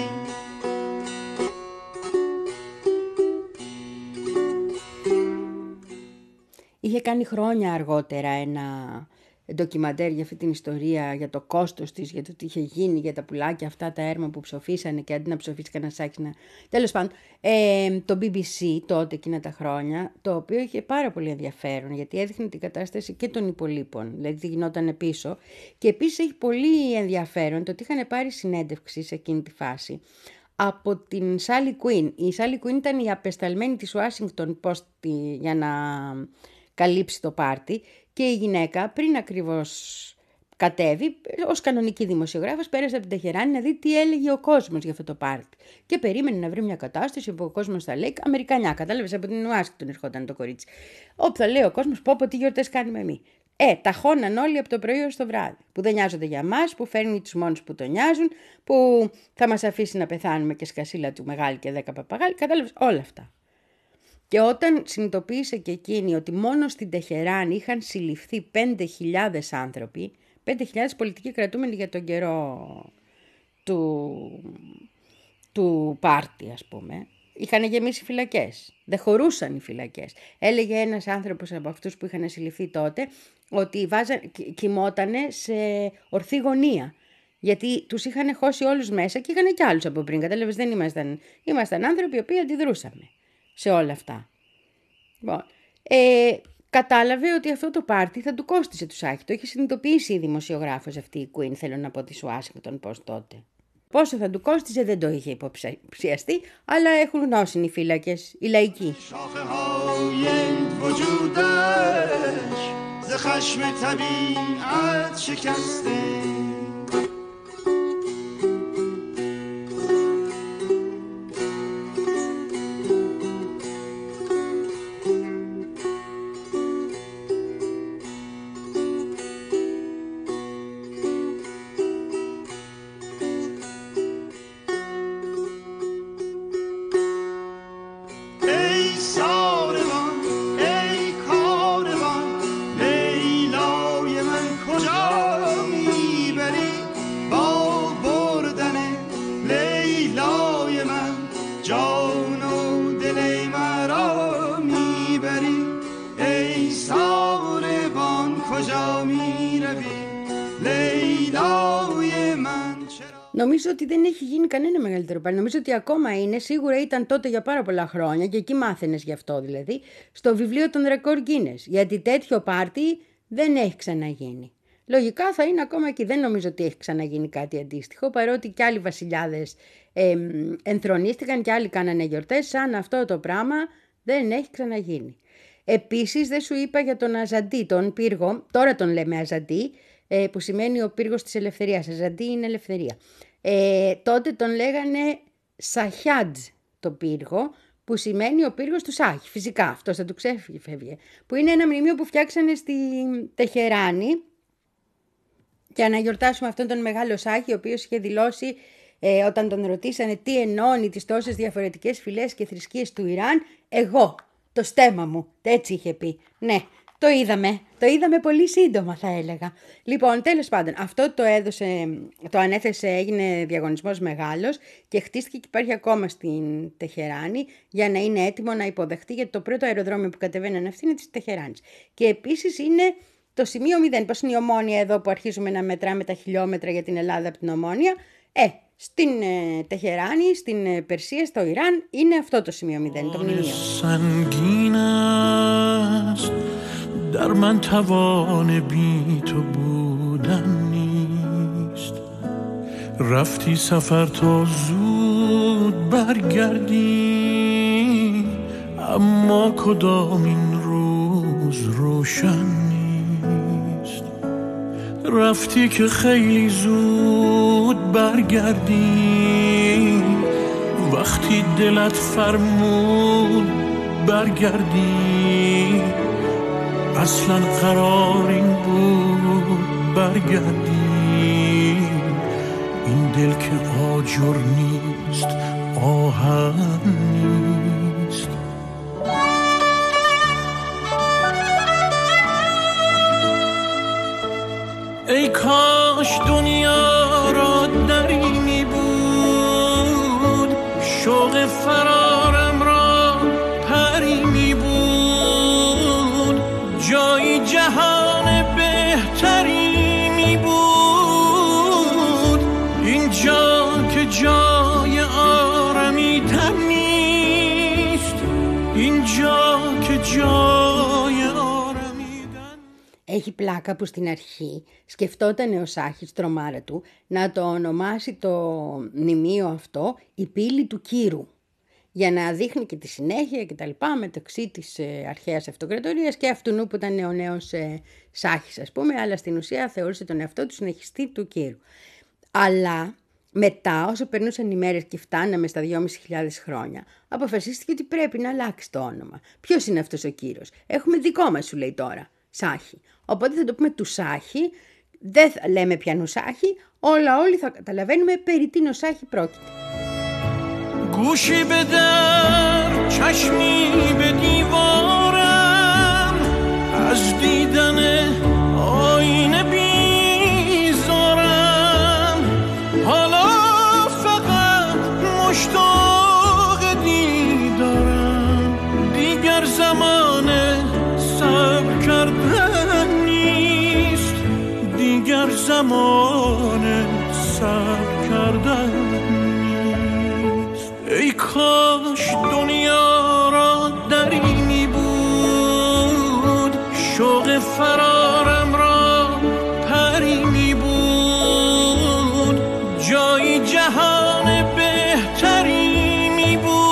Είχε κάνει χρόνια αργότερα ένα ντοκιμαντέρ για αυτή την ιστορία, για το κόστος της, για το τι είχε γίνει, για τα πουλάκια αυτά, τα έρμα που ψοφήσανε και αντί να ψοφήσει κανένα σάκι να... Τέλος πάντων, ε, το μπι μπι σι τότε εκείνα τα χρόνια, το οποίο είχε πάρα πολύ ενδιαφέρον, γιατί έδειχνε την κατάσταση και των υπολείπων, δηλαδή τι γινόταν πίσω. Και επίσης έχει πολύ ενδιαφέρον το ότι είχαν πάρει συνέντευξη σε εκείνη τη φάση από την Σάλι Κουίν. Η Σάλι Κουίν ήταν η απεσταλμένη της Ουάσιγκτον Post για να καλύψει το πάρτι και η γυναίκα πριν ακριβώς κατέβει ως κανονική δημοσιογράφος πέρασε από την Τεχεράνη να δει τι έλεγε ο κόσμος για αυτό το πάρτι και περίμενε να βρει μια κατάσταση όπου ο κόσμος θα λέει Αμερικανιά, κατάλαβες, από την Ουάσιγκτον ερχόταν το κορίτσι, όπου θα λέει ο κόσμος πω πω τι γιορτές κάνουμε εμείς. Ε, ταχώναν όλοι από το πρωί ως το βράδυ, που δεν νοιάζονται για μας, που φέρνει τους μόνους που τον νοιάζουν, που θα μας αφήσει να πεθάνουμε και σκασίλα του μεγάλη και δέκα παπαγάλη, κατάλαβες όλα αυτά. Και όταν συνειδητοποίησε και εκείνη ότι μόνο στην Τεχεράνη είχαν συλληφθεί πέντε χιλιάδες άνθρωποι, πέντε χιλιάδες πολιτικοί κρατούμενοι για τον καιρό του, του πάρτι ας πούμε, είχαν γεμίσει φυλακές, δεν χωρούσαν οι φυλακές. Έλεγε ένας άνθρωπος από αυτούς που είχαν συλληφθεί τότε ότι βάζαν, κοιμότανε σε ορθή γωνία. Γιατί τους είχαν χώσει όλους μέσα και είχαν κι άλλους από πριν. Κατάλαβες, δεν ήμασταν, ήμασταν άνθρωποι οι οποίοι αντιδρούσαμε σε όλα αυτά. Λοιπόν, ε, κατάλαβε ότι αυτό το πάρτι θα του κόστισε του Σάχη. Το είχε συνειδητοποιήσει η δημοσιογράφος αυτή η Queen, θέλω να πω της Ουάσιγκτον Post τότε. Πόσο θα του κόστιζε δεν το είχε υποψιαστεί, αλλά έχουν γνώσει οι φύλακες, οι λαϊκοί. ای ساربان Νομίζω ότι δεν έχει γίνει κανένα μεγαλύτερο πάρτι. Νομίζω ότι ακόμα είναι, σίγουρα ήταν τότε για πάρα πολλά χρόνια και εκεί μάθαινες γι' αυτό δηλαδή, στο βιβλίο των ρεκόρ Guinness. Γιατί τέτοιο πάρτι δεν έχει ξαναγίνει. Λογικά θα είναι ακόμα εκεί. Δεν νομίζω ότι έχει ξαναγίνει κάτι αντίστοιχο, παρότι και άλλοι βασιλιάδες ε, ενθρονίστηκαν και άλλοι κάνανε γιορτές, σαν αυτό το πράγμα δεν έχει ξαναγίνει. Επίσης δεν σου είπα για τον Αζαντί, τον πύργο, τώρα τον λέμε Αζαντί, ε, που σημαίνει ο πύργος της ελευθερίας. Αζαντί είναι ελευθερία. Ε, τότε τον λέγανε Σαχιάτζ το πύργο, που σημαίνει ο πύργος του Σάχη. Φυσικά αυτός θα του ξέφευγε, που είναι ένα μνημείο που φτιάξανε στη Τεχεράνη για να γιορτάσουμε αυτόν τον μεγάλο Σάχη, ο οποίος είχε δηλώσει ε, όταν τον ρωτήσανε τι ενώνει τις τόσες διαφορετικές φυλές και θρησκείες του Ιράν, εγώ, το στέμμα μου, έτσι είχε πει. Ναι, το είδαμε, το είδαμε πολύ σύντομα θα έλεγα. Λοιπόν, τέλος πάντων, αυτό το έδωσε, το ανέθεσε, έγινε διαγωνισμός μεγάλος και χτίστηκε και υπάρχει ακόμα στην Τεχεράνη για να είναι έτοιμο να υποδεχτεί, γιατί το πρώτο αεροδρόμιο που κατεβαίνανε αυτή είναι της Τεχεράνης. Και επίσης είναι το σημείο μηδέν, πώς είναι η Ομόνια εδώ που αρχίζουμε να μετράμε τα χιλιόμετρα για την Ελλάδα από την Ομόνια. Ε, στην ε, Τεχεράνη, στην ε, Περσία, στο Ιράν είναι αυτό το σημείο μηδέν, το μνημείο. در من توان بی تو بودن نیست رفتی سفر تا زود برگردی اما کدام این روز روشن نیست رفتی که خیلی زود برگردی وقتی دلت فرمود برگردی اصلا قرار این بود برگردی این دل که آجر نیست آهن نیست ای کاش دنیا را دری بود شوق فرارم را پری بود جایی جهان بهتری می بود اینجا که جای آرمیدن نیست اینجا که جای آرمیدن. Έχει πλάκα που στην αρχή σκεφτόταν ο Σάχης, τρομάρα του, να το ονομάσει το μνημείο αυτό η πύλη του Κύρου, για να δείχνει και τη συνέχεια και τα λοιπά μεταξύ της ε, αρχαίας αυτοκρατορίας και αυτού που ήταν ο νέος ε, Σάχης, ας πούμε, αλλά στην ουσία θεωρούσε τον εαυτό του συνεχιστή του Κύρου. Αλλά μετά, όσο περνούσαν οι μέρες και φτάναμε στα δυόμισι χιλιάδες χρόνια, αποφασίστηκε ότι πρέπει να αλλάξει το όνομα. Ποιος είναι αυτός ο Κύρος? Έχουμε δικό μας, σου λέει τώρα, Σάχη. Οπότε θα το πούμε του Σάχη, δεν θα λέμε πιανού Σάχη, όλα όλοι θα καταλαβαίνουμε περί τίνο Σάχη πρόκειται. گوشی به در چشمی به دیوارم از دیدن آینه بیزارم حالا فقط مشتاق دیدارم دیگر زمان صبر کردن نیست دیگر زمان صبر کردن ای کاش دنیا را دری می بود شوق فرارم را پری می بود جایی جهان بهتری می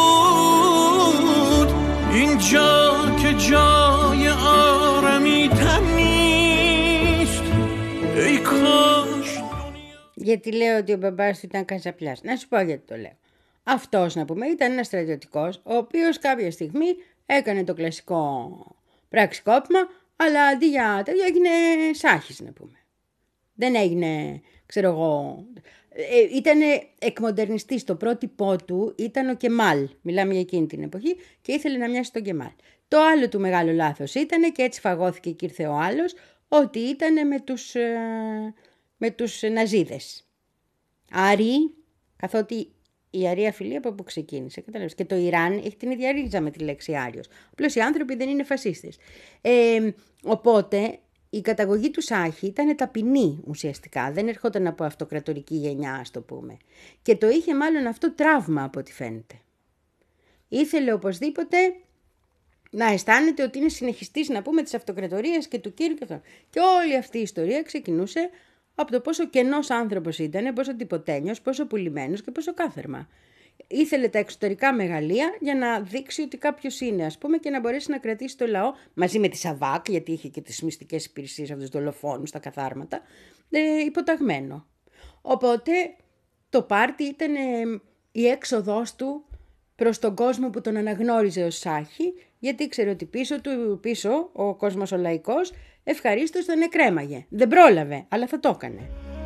بود اینجا که جای آرمیدن نیست ای کاش دنیا. Γιατί λέω ότι ο μπαμπάς του ήταν καζαπλιάς. Να σου πω γιατί το λέω. Αυτός, να πούμε, ήταν ένας στρατιωτικός, ο οποίος κάποια στιγμή έκανε το κλασικό πραξικόπημα, αλλά αντί για τέτοιο έγινε Σάχης, να πούμε. Δεν έγινε, ξέρω εγώ, ε, ήταν εκμοντερνιστής. Το πρότυπό του ήταν ο Κεμάλ, μιλάμε για εκείνη την εποχή, και ήθελε να μοιάσει τον Κεμάλ. Το άλλο του μεγάλο λάθος ήταν, και έτσι φαγώθηκε και ήρθε ο άλλος, ότι ήταν με τους, ε, με τους Ναζίδες. Άριοι, καθότι η αρία φυλή από που ξεκίνησε. Καταλάβεις. Και το Ιράν έχει την ίδια ρίζα με τη λέξη Άριος. Απλώς οι άνθρωποι δεν είναι φασίστες. Ε, οπότε η καταγωγή του Σάχη ήταν ταπεινή ουσιαστικά, δεν ερχόταν από αυτοκρατορική γενιά, ας το πούμε. Και το είχε μάλλον αυτό τραύμα από ό,τι φαίνεται. Ήθελε οπωσδήποτε να αισθάνεται ότι είναι συνεχιστής, να πούμε, της αυτοκρατορίας και του κύρου και αυτό. Και όλη αυτή η ιστορία ξεκινούσε από το πόσο κενός άνθρωπος ήταν, πόσο τυποτένιος, πόσο πουλημένος και πόσο κάθερμα. Ήθελε τα εξωτερικά μεγαλεία για να δείξει ότι κάποιος είναι, ας πούμε, και να μπορέσει να κρατήσει το λαό μαζί με τη Σαβάκ, γιατί είχε και τις μυστικές υπηρεσίες από τους δολοφόνους, τα καθάρματα, ε, υποταγμένο. Οπότε το πάρτι ήταν ε, η έξοδός του προς τον κόσμο που τον αναγνώριζε ως Σάχη, γιατί ήξερε ότι πίσω του, πίσω ο κόσμος ο λαϊκός, ευχαρίστως τον εκρέμαγε. Δεν πρόλαβε, αλλά θα το έκανε.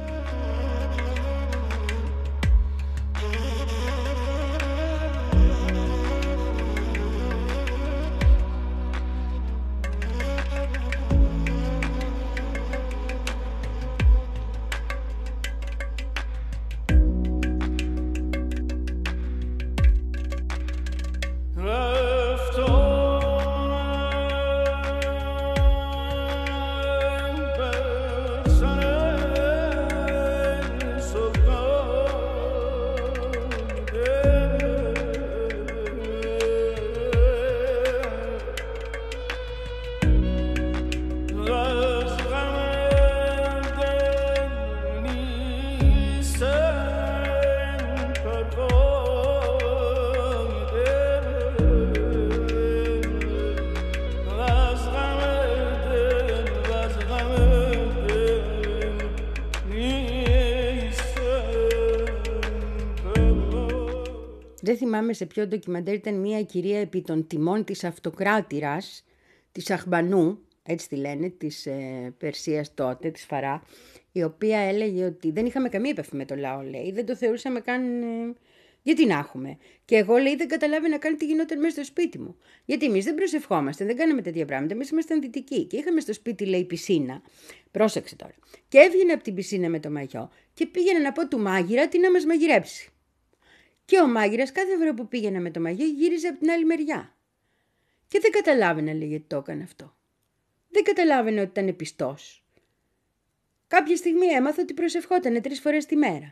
Δεν θυμάμαι σε ποιο ντοκιμαντέρ ήταν μια κυρία επί των τιμών της αυτοκράτηρας, της Αχμπανού, έτσι τη λένε, της ε, Περσίας τότε, της Φαρά, η οποία έλεγε ότι δεν είχαμε καμία επαφή με το λαό, λέει, δεν το θεωρούσαμε καν... Ε, γιατί να έχουμε. Και εγώ, λέει, δεν καταλάβαινα καν τι γινόταν μέσα στο σπίτι μου. Γιατί εμείς δεν προσευχόμαστε, δεν κάναμε τέτοια πράγματα. Εμείς ήμασταν δυτικοί. Και είχαμε στο σπίτι, λέει, πισίνα. Πρόσεξε τώρα. Και έβγαινε από την πισίνα με το μαγιό και πήγαινε να πω του μάγειρα τι να μας μαγειρέψει. Και ο μάγειρας κάθε φορά που πήγαινε με το μαγιό γύριζε από την άλλη μεριά. Και δεν καταλάβαινα, λέει, γιατί το έκανε αυτό. Δεν καταλάβαινε ότι ήταν πιστός. Κάποια στιγμή έμαθα ότι προσευχότανε τρεις φορές τη μέρα.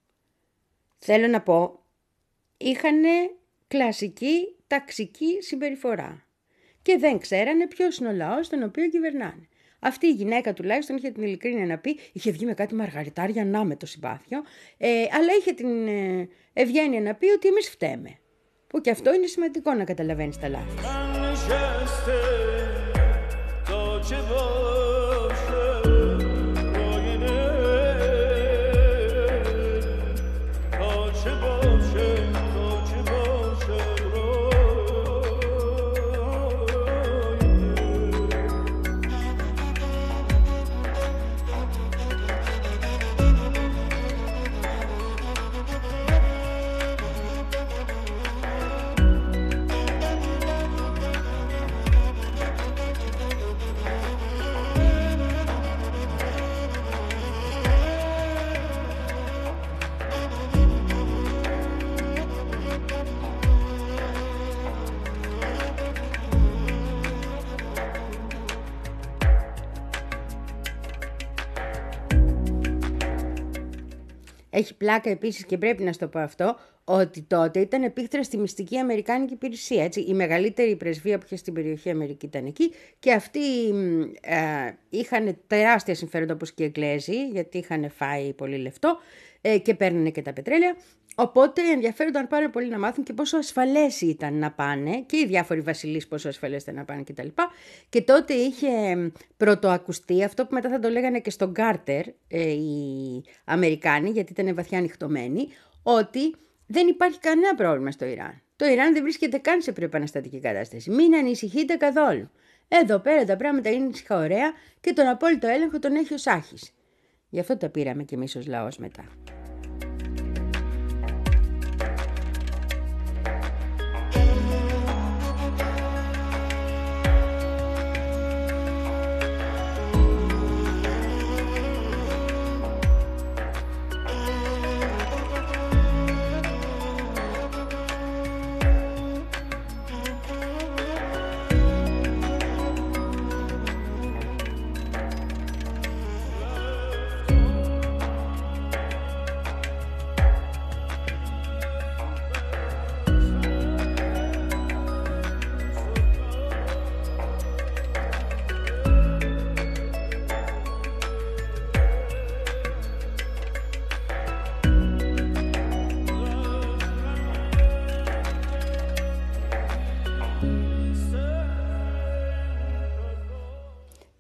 Θέλω να πω, είχανε κλασική ταξική συμπεριφορά. Και δεν ξέρανε ποιος είναι ο λαός τον οποίο κυβερνάνε. Αυτή η γυναίκα τουλάχιστον είχε την ειλικρίνεια να πει, είχε βγει με κάτι μαργαριτάρια να με το συμπάθειο, ε, αλλά είχε την ε, ευγένεια να πει ότι εμείς φταίμε. Που και αυτό είναι σημαντικό να καταλαβαίνεις τα λάθη. Έχει πλάκα επίσης και πρέπει να στο πω αυτό, ότι τότε ήταν επίχθρα στη μυστική αμερικάνικη υπηρεσία. Έτσι. Η μεγαλύτερη πρεσβεία που είχε στην περιοχή Αμερική ήταν εκεί και αυτοί ε, είχαν τεράστια συμφέροντα όπως και οι Εγγλέζοι, γιατί είχαν φάει πολύ λεφτό ε, και παίρνανε και τα πετρέλαια. Οπότε ενδιαφέρονταν πάρα πολύ να μάθουν και πόσο ασφαλές ήταν να πάνε και οι διάφοροι βασιλείς πόσο ασφαλές ήταν να πάνε κτλ. Και τότε είχε πρωτοακουστεί αυτό που μετά θα το λέγανε και στον Κάρτερ ε, οι Αμερικάνοι, γιατί ήταν βαθιά ανοιχτωμένοι, ότι δεν υπάρχει κανένα πρόβλημα στο Ιράν. Το Ιράν δεν βρίσκεται καν σε προεπαναστατική κατάσταση. Μην ανησυχείτε καθόλου. Εδώ πέρα τα πράγματα είναι ήσυχα ωραία και τον απόλυτο έλεγχο τον έχει ο Σάχης. Γι' αυτό τα πήραμε κι εμείς ως λαός μετά.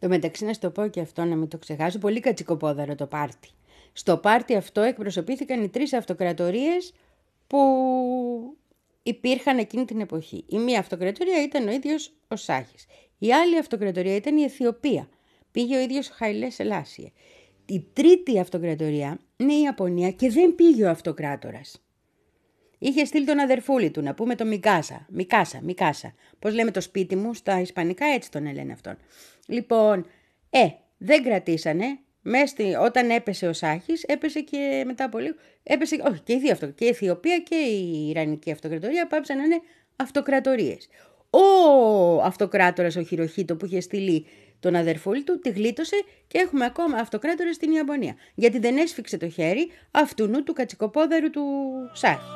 Το μεταξύ να στο πω και αυτό, να μην το ξεχάσω, πολύ κατσικοπόδαρο το πάρτι. Στο πάρτι αυτό εκπροσωπήθηκαν οι τρεις αυτοκρατορίες που υπήρχαν εκείνη την εποχή. Η μία αυτοκρατορία ήταν ο ίδιος ο Σάχης. Η άλλη αυτοκρατορία ήταν η Αιθιοπία. Πήγε ο ίδιος ο Χαϊλέ Σελάσιε. Η τρίτη αυτοκρατορία είναι η Ιαπωνία και δεν πήγε ο αυτοκράτορας. Είχε στείλει τον αδερφούλη του, να πούμε το Μικάσα. Μικάσα, Μικάσα. Πώς λέμε το σπίτι μου στα ισπανικά, έτσι τον λένε αυτόν. Λοιπόν, ε, δεν κρατήσανε. Στη, όταν έπεσε ο Σάχης, έπεσε και μετά από λίγο, έπεσε, όχι, και οι δύο αυτοκρατορίες, και η Αιθιοπία και η Ιρανική αυτοκρατορία πάψαν να είναι αυτοκρατορίες. Ο αυτοκράτορας, ο Χιροχίτο, που είχε στείλει τον αδερφούλη του, τη γλίτωσε και έχουμε ακόμα αυτοκράτορα στην Ιαπωνία. Γιατί δεν έσφιξε το χέρι αυτού του κατσικοπόδαρου του Σάχη.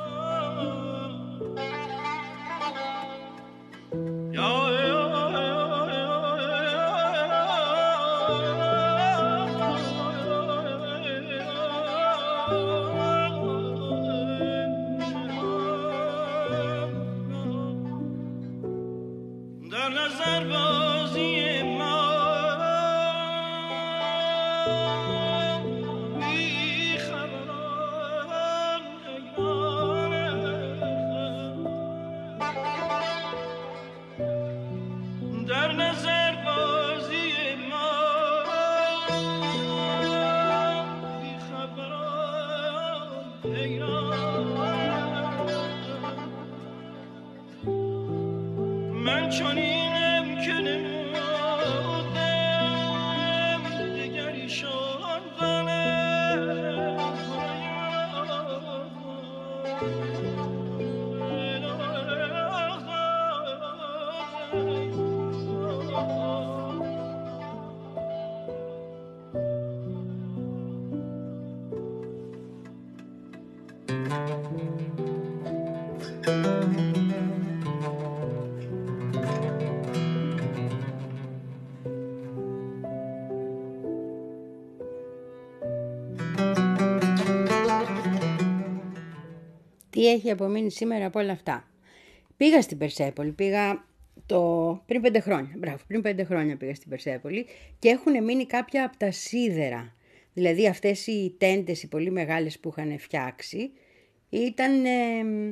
Τι έχει απομείνει σήμερα από όλα αυτά? Πήγα στην Περσέπολη, πήγα το... πριν πέντε χρόνια, μπράβο, πριν πέντε χρόνια πήγα στην Περσέπολη και έχουν μείνει κάποια από τα σίδερα. Δηλαδή αυτές οι τέντες, οι πολύ μεγάλες που είχαν φτιάξει, ήταν ε,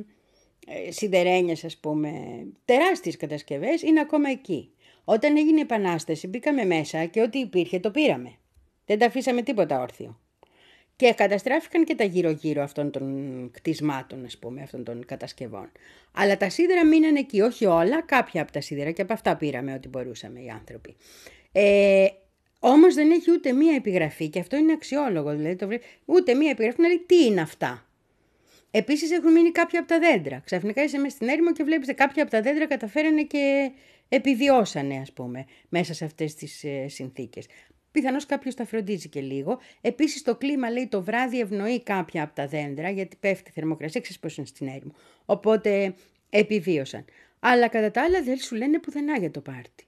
ε, σιδερένιες, ας πούμε, τεράστιες κατασκευές, είναι ακόμα εκεί. Όταν έγινε η Επανάσταση μπήκαμε μέσα και ό,τι υπήρχε το πήραμε. Δεν τα αφήσαμε τίποτα όρθιο. Και καταστράφηκαν και τα γύρω-γύρω αυτών των κτισμάτων, ας πούμε, αυτών των κατασκευών. Αλλά τα σίδερα μείναν εκεί, όχι όλα, κάποια από τα σίδερα, και από αυτά πήραμε ό,τι μπορούσαμε οι άνθρωποι. Ε, όμως δεν έχει ούτε μία επιγραφή, και αυτό είναι αξιόλογο, δηλαδή το βρε... ούτε μία επιγραφή να λέει τι είναι αυτά. Επίσης έχουν μείνει κάποια από τα δέντρα. Ξαφνικά είσαι μες στην έρημο και βλέπεις κάποια από τα δέντρα καταφέρανε και επιβιώσανε, ας πούμε, μέσα σε αυτές τις ε, συνθήκες. Πιθανώς κάποιος τα φροντίζει και λίγο. Επίσης το κλίμα, λέει, το βράδυ ευνοεί κάποια από τα δέντρα, γιατί πέφτει η θερμοκρασία, ξέρεις πώς είναι στην έρημο. Οπότε επιβίωσαν. Αλλά κατά τα άλλα δεν σου λένε πουθενά για το πάρτι.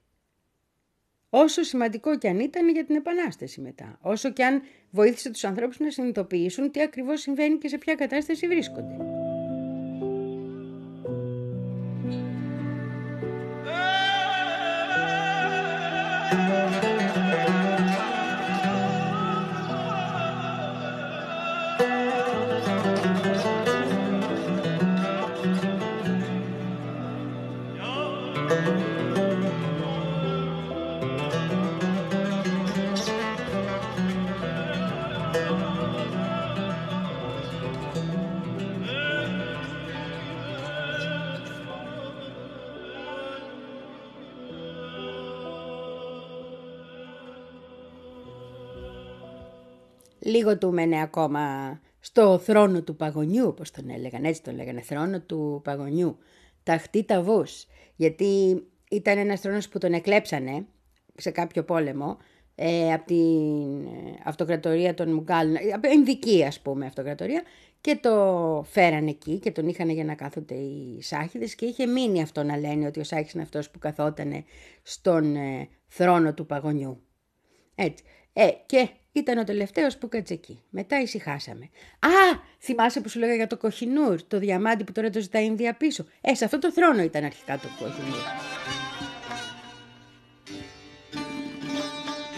Όσο σημαντικό και αν ήταν για την Επανάσταση μετά. Όσο και αν βοήθησε τους ανθρώπους να συνειδητοποιήσουν τι ακριβώς συμβαίνει και σε ποια κατάσταση βρίσκονται. Λίγο του μένε ακόμα στο θρόνο του παγωνιού, όπως τον έλεγαν, έτσι τον λέγανε, θρόνο του παγωνιού, ταχτή ταβούς, γιατί ήταν ένας θρόνος που τον εκλέψανε σε κάποιο πόλεμο ε, από την αυτοκρατορία των Μουγκάλων, από Ινδική, ας πούμε, αυτοκρατορία, και το φέραν εκεί και τον είχαν για να κάθονται οι Σάχηδες και είχε μείνει αυτό να λένε ότι ο Σάχης είναι αυτός που καθότανε στον ε, θρόνο του παγωνιού. Έτσι. Ε, και ήταν ο τελευταίος που κάτσε εκεί. Μετά ησυχάσαμε. Α, θυμάσαι που σου λέγα για το Κοχινούρ, το διαμάντι που τώρα το ζητάει η Ινδία πίσω. Ε, σε αυτό το θρόνο ήταν αρχικά το Κοχινούρ.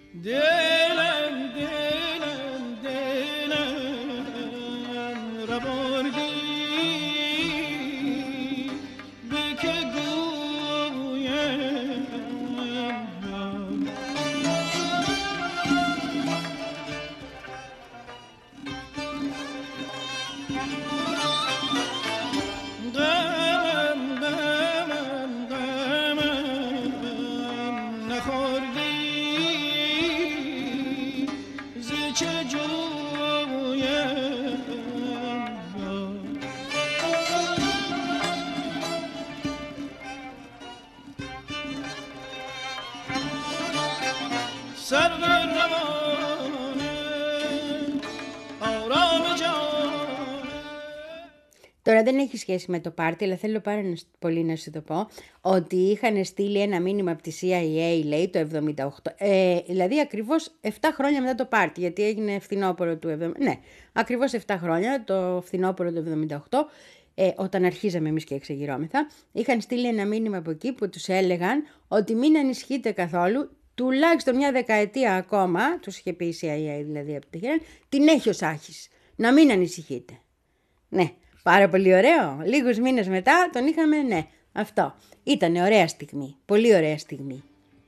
دلم دلم دلم را بردی به که گویم غمم غمم غمم نخوردی زی چه جویم سر روانه آرام جان. Τώρα δεν έχει σχέση με το πάρτι, αλλά θέλω πάρα πολύ να σου το πω ότι είχαν στείλει ένα μήνυμα από τη σι άι έι, λέει, το εβδομήντα οκτώ, ε, δηλαδή ακριβώς επτά χρόνια μετά το πάρτι, γιατί έγινε φθινόπωρο του εβδομήντα, ναι, ακριβώς επτά χρόνια, το φθινόπωρο του εβδομήντα οκτώ, ε, όταν αρχίζαμε εμείς και εξεγυρώμεθα, είχαν στείλει ένα μήνυμα από εκεί που τους έλεγαν ότι μην ανησυχείτε καθόλου, τουλάχιστον μια δεκαετία ακόμα, τους είχε πει η σι άι έι δηλαδή από τη Τεχεράνη, την έχει ο Σάχης, να μην ανησυχείτε. Ναι. Πάρα πολύ ωραίο. Λίγους μήνες μετά τον είχαμε, ναι, αυτό. Ήτανε ωραία στιγμή. Πολύ ωραία στιγμή.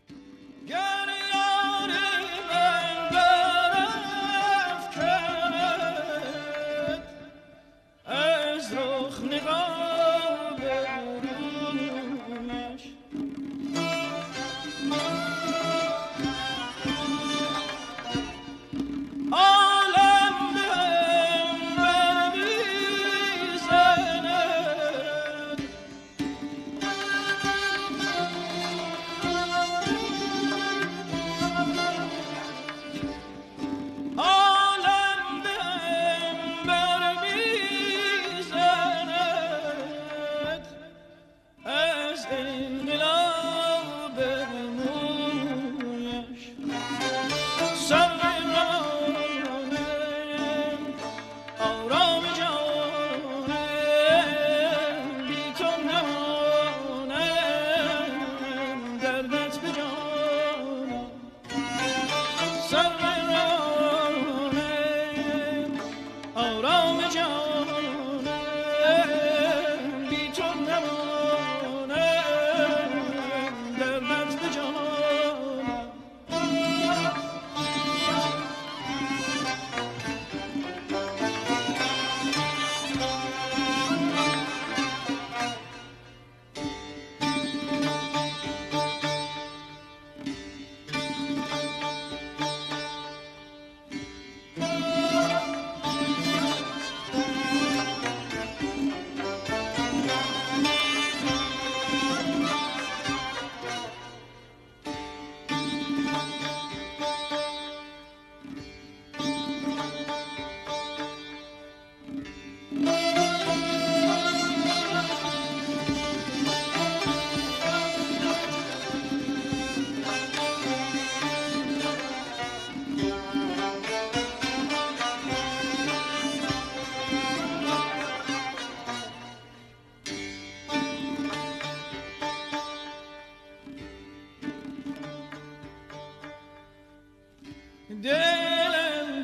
دلم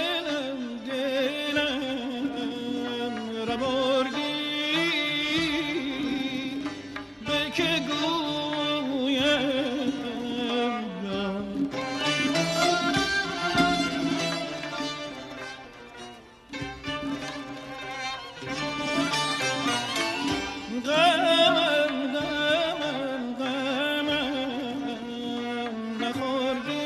دلم دلم را بردی به که گویم غمم غمم غمم نخوردی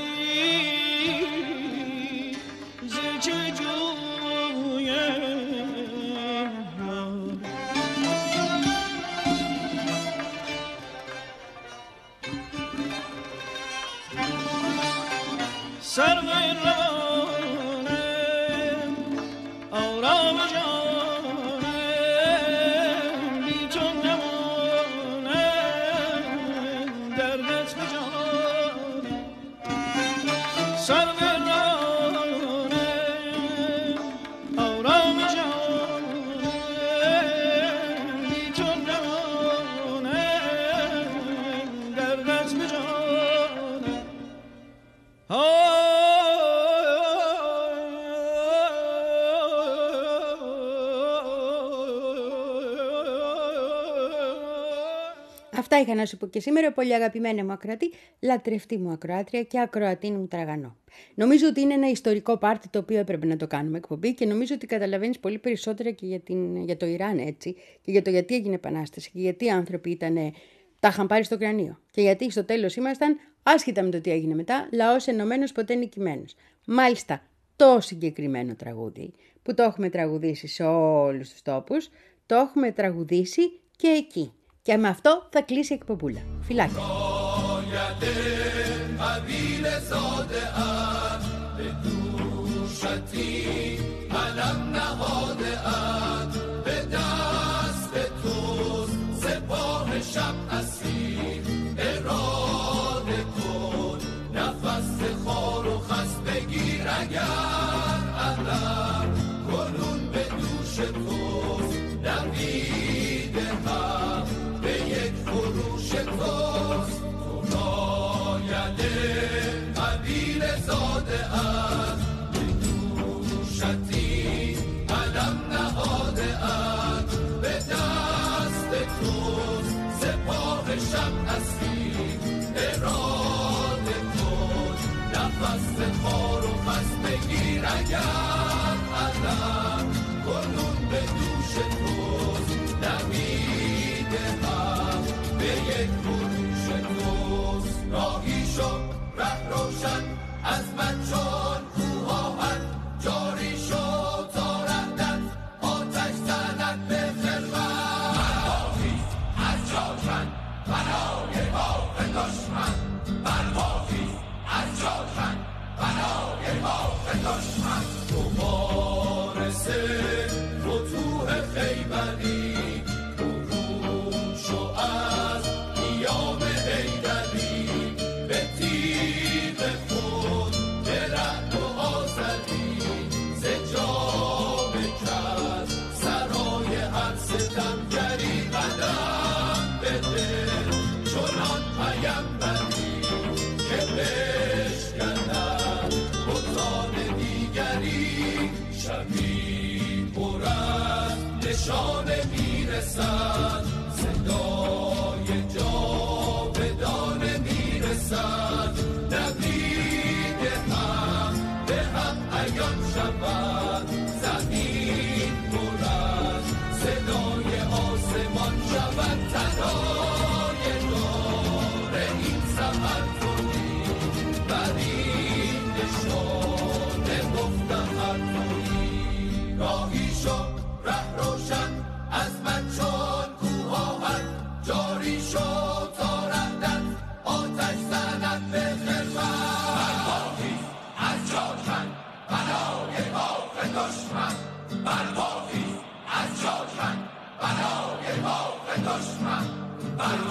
سر روانه آرام جانه بی تو نمانه دردت به جانه سر روانه آرام جانه بی تو نمانه دردت به جانه Αυτά είχα να σου πω και σήμερα, πολύ αγαπημένα μου ακροατή, λατρευτή μου ακροάτρια και ακροατή μου τραγανό. Νομίζω ότι είναι ένα ιστορικό πάρτι το οποίο έπρεπε να το κάνουμε εκπομπή και νομίζω ότι καταλαβαίνεις πολύ περισσότερα και για, την, για το Ιράν, έτσι, και για το γιατί έγινε επανάσταση και γιατί οι άνθρωποι ήτανε, τα είχαν πάρει στο κρανίο και γιατί στο τέλος ήμασταν, άσχετα με το τι έγινε μετά, λαός ενωμένος ποτέ νικημένος. Μάλιστα, το συγκεκριμένο τραγούδι που το έχουμε τραγουδήσει σε όλους τους τόπους, το έχουμε τραγουδήσει και εκεί. Και με αυτό θα κλείσει η εκπομπούλα. Φιλάκια.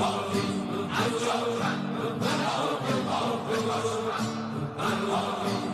دشمن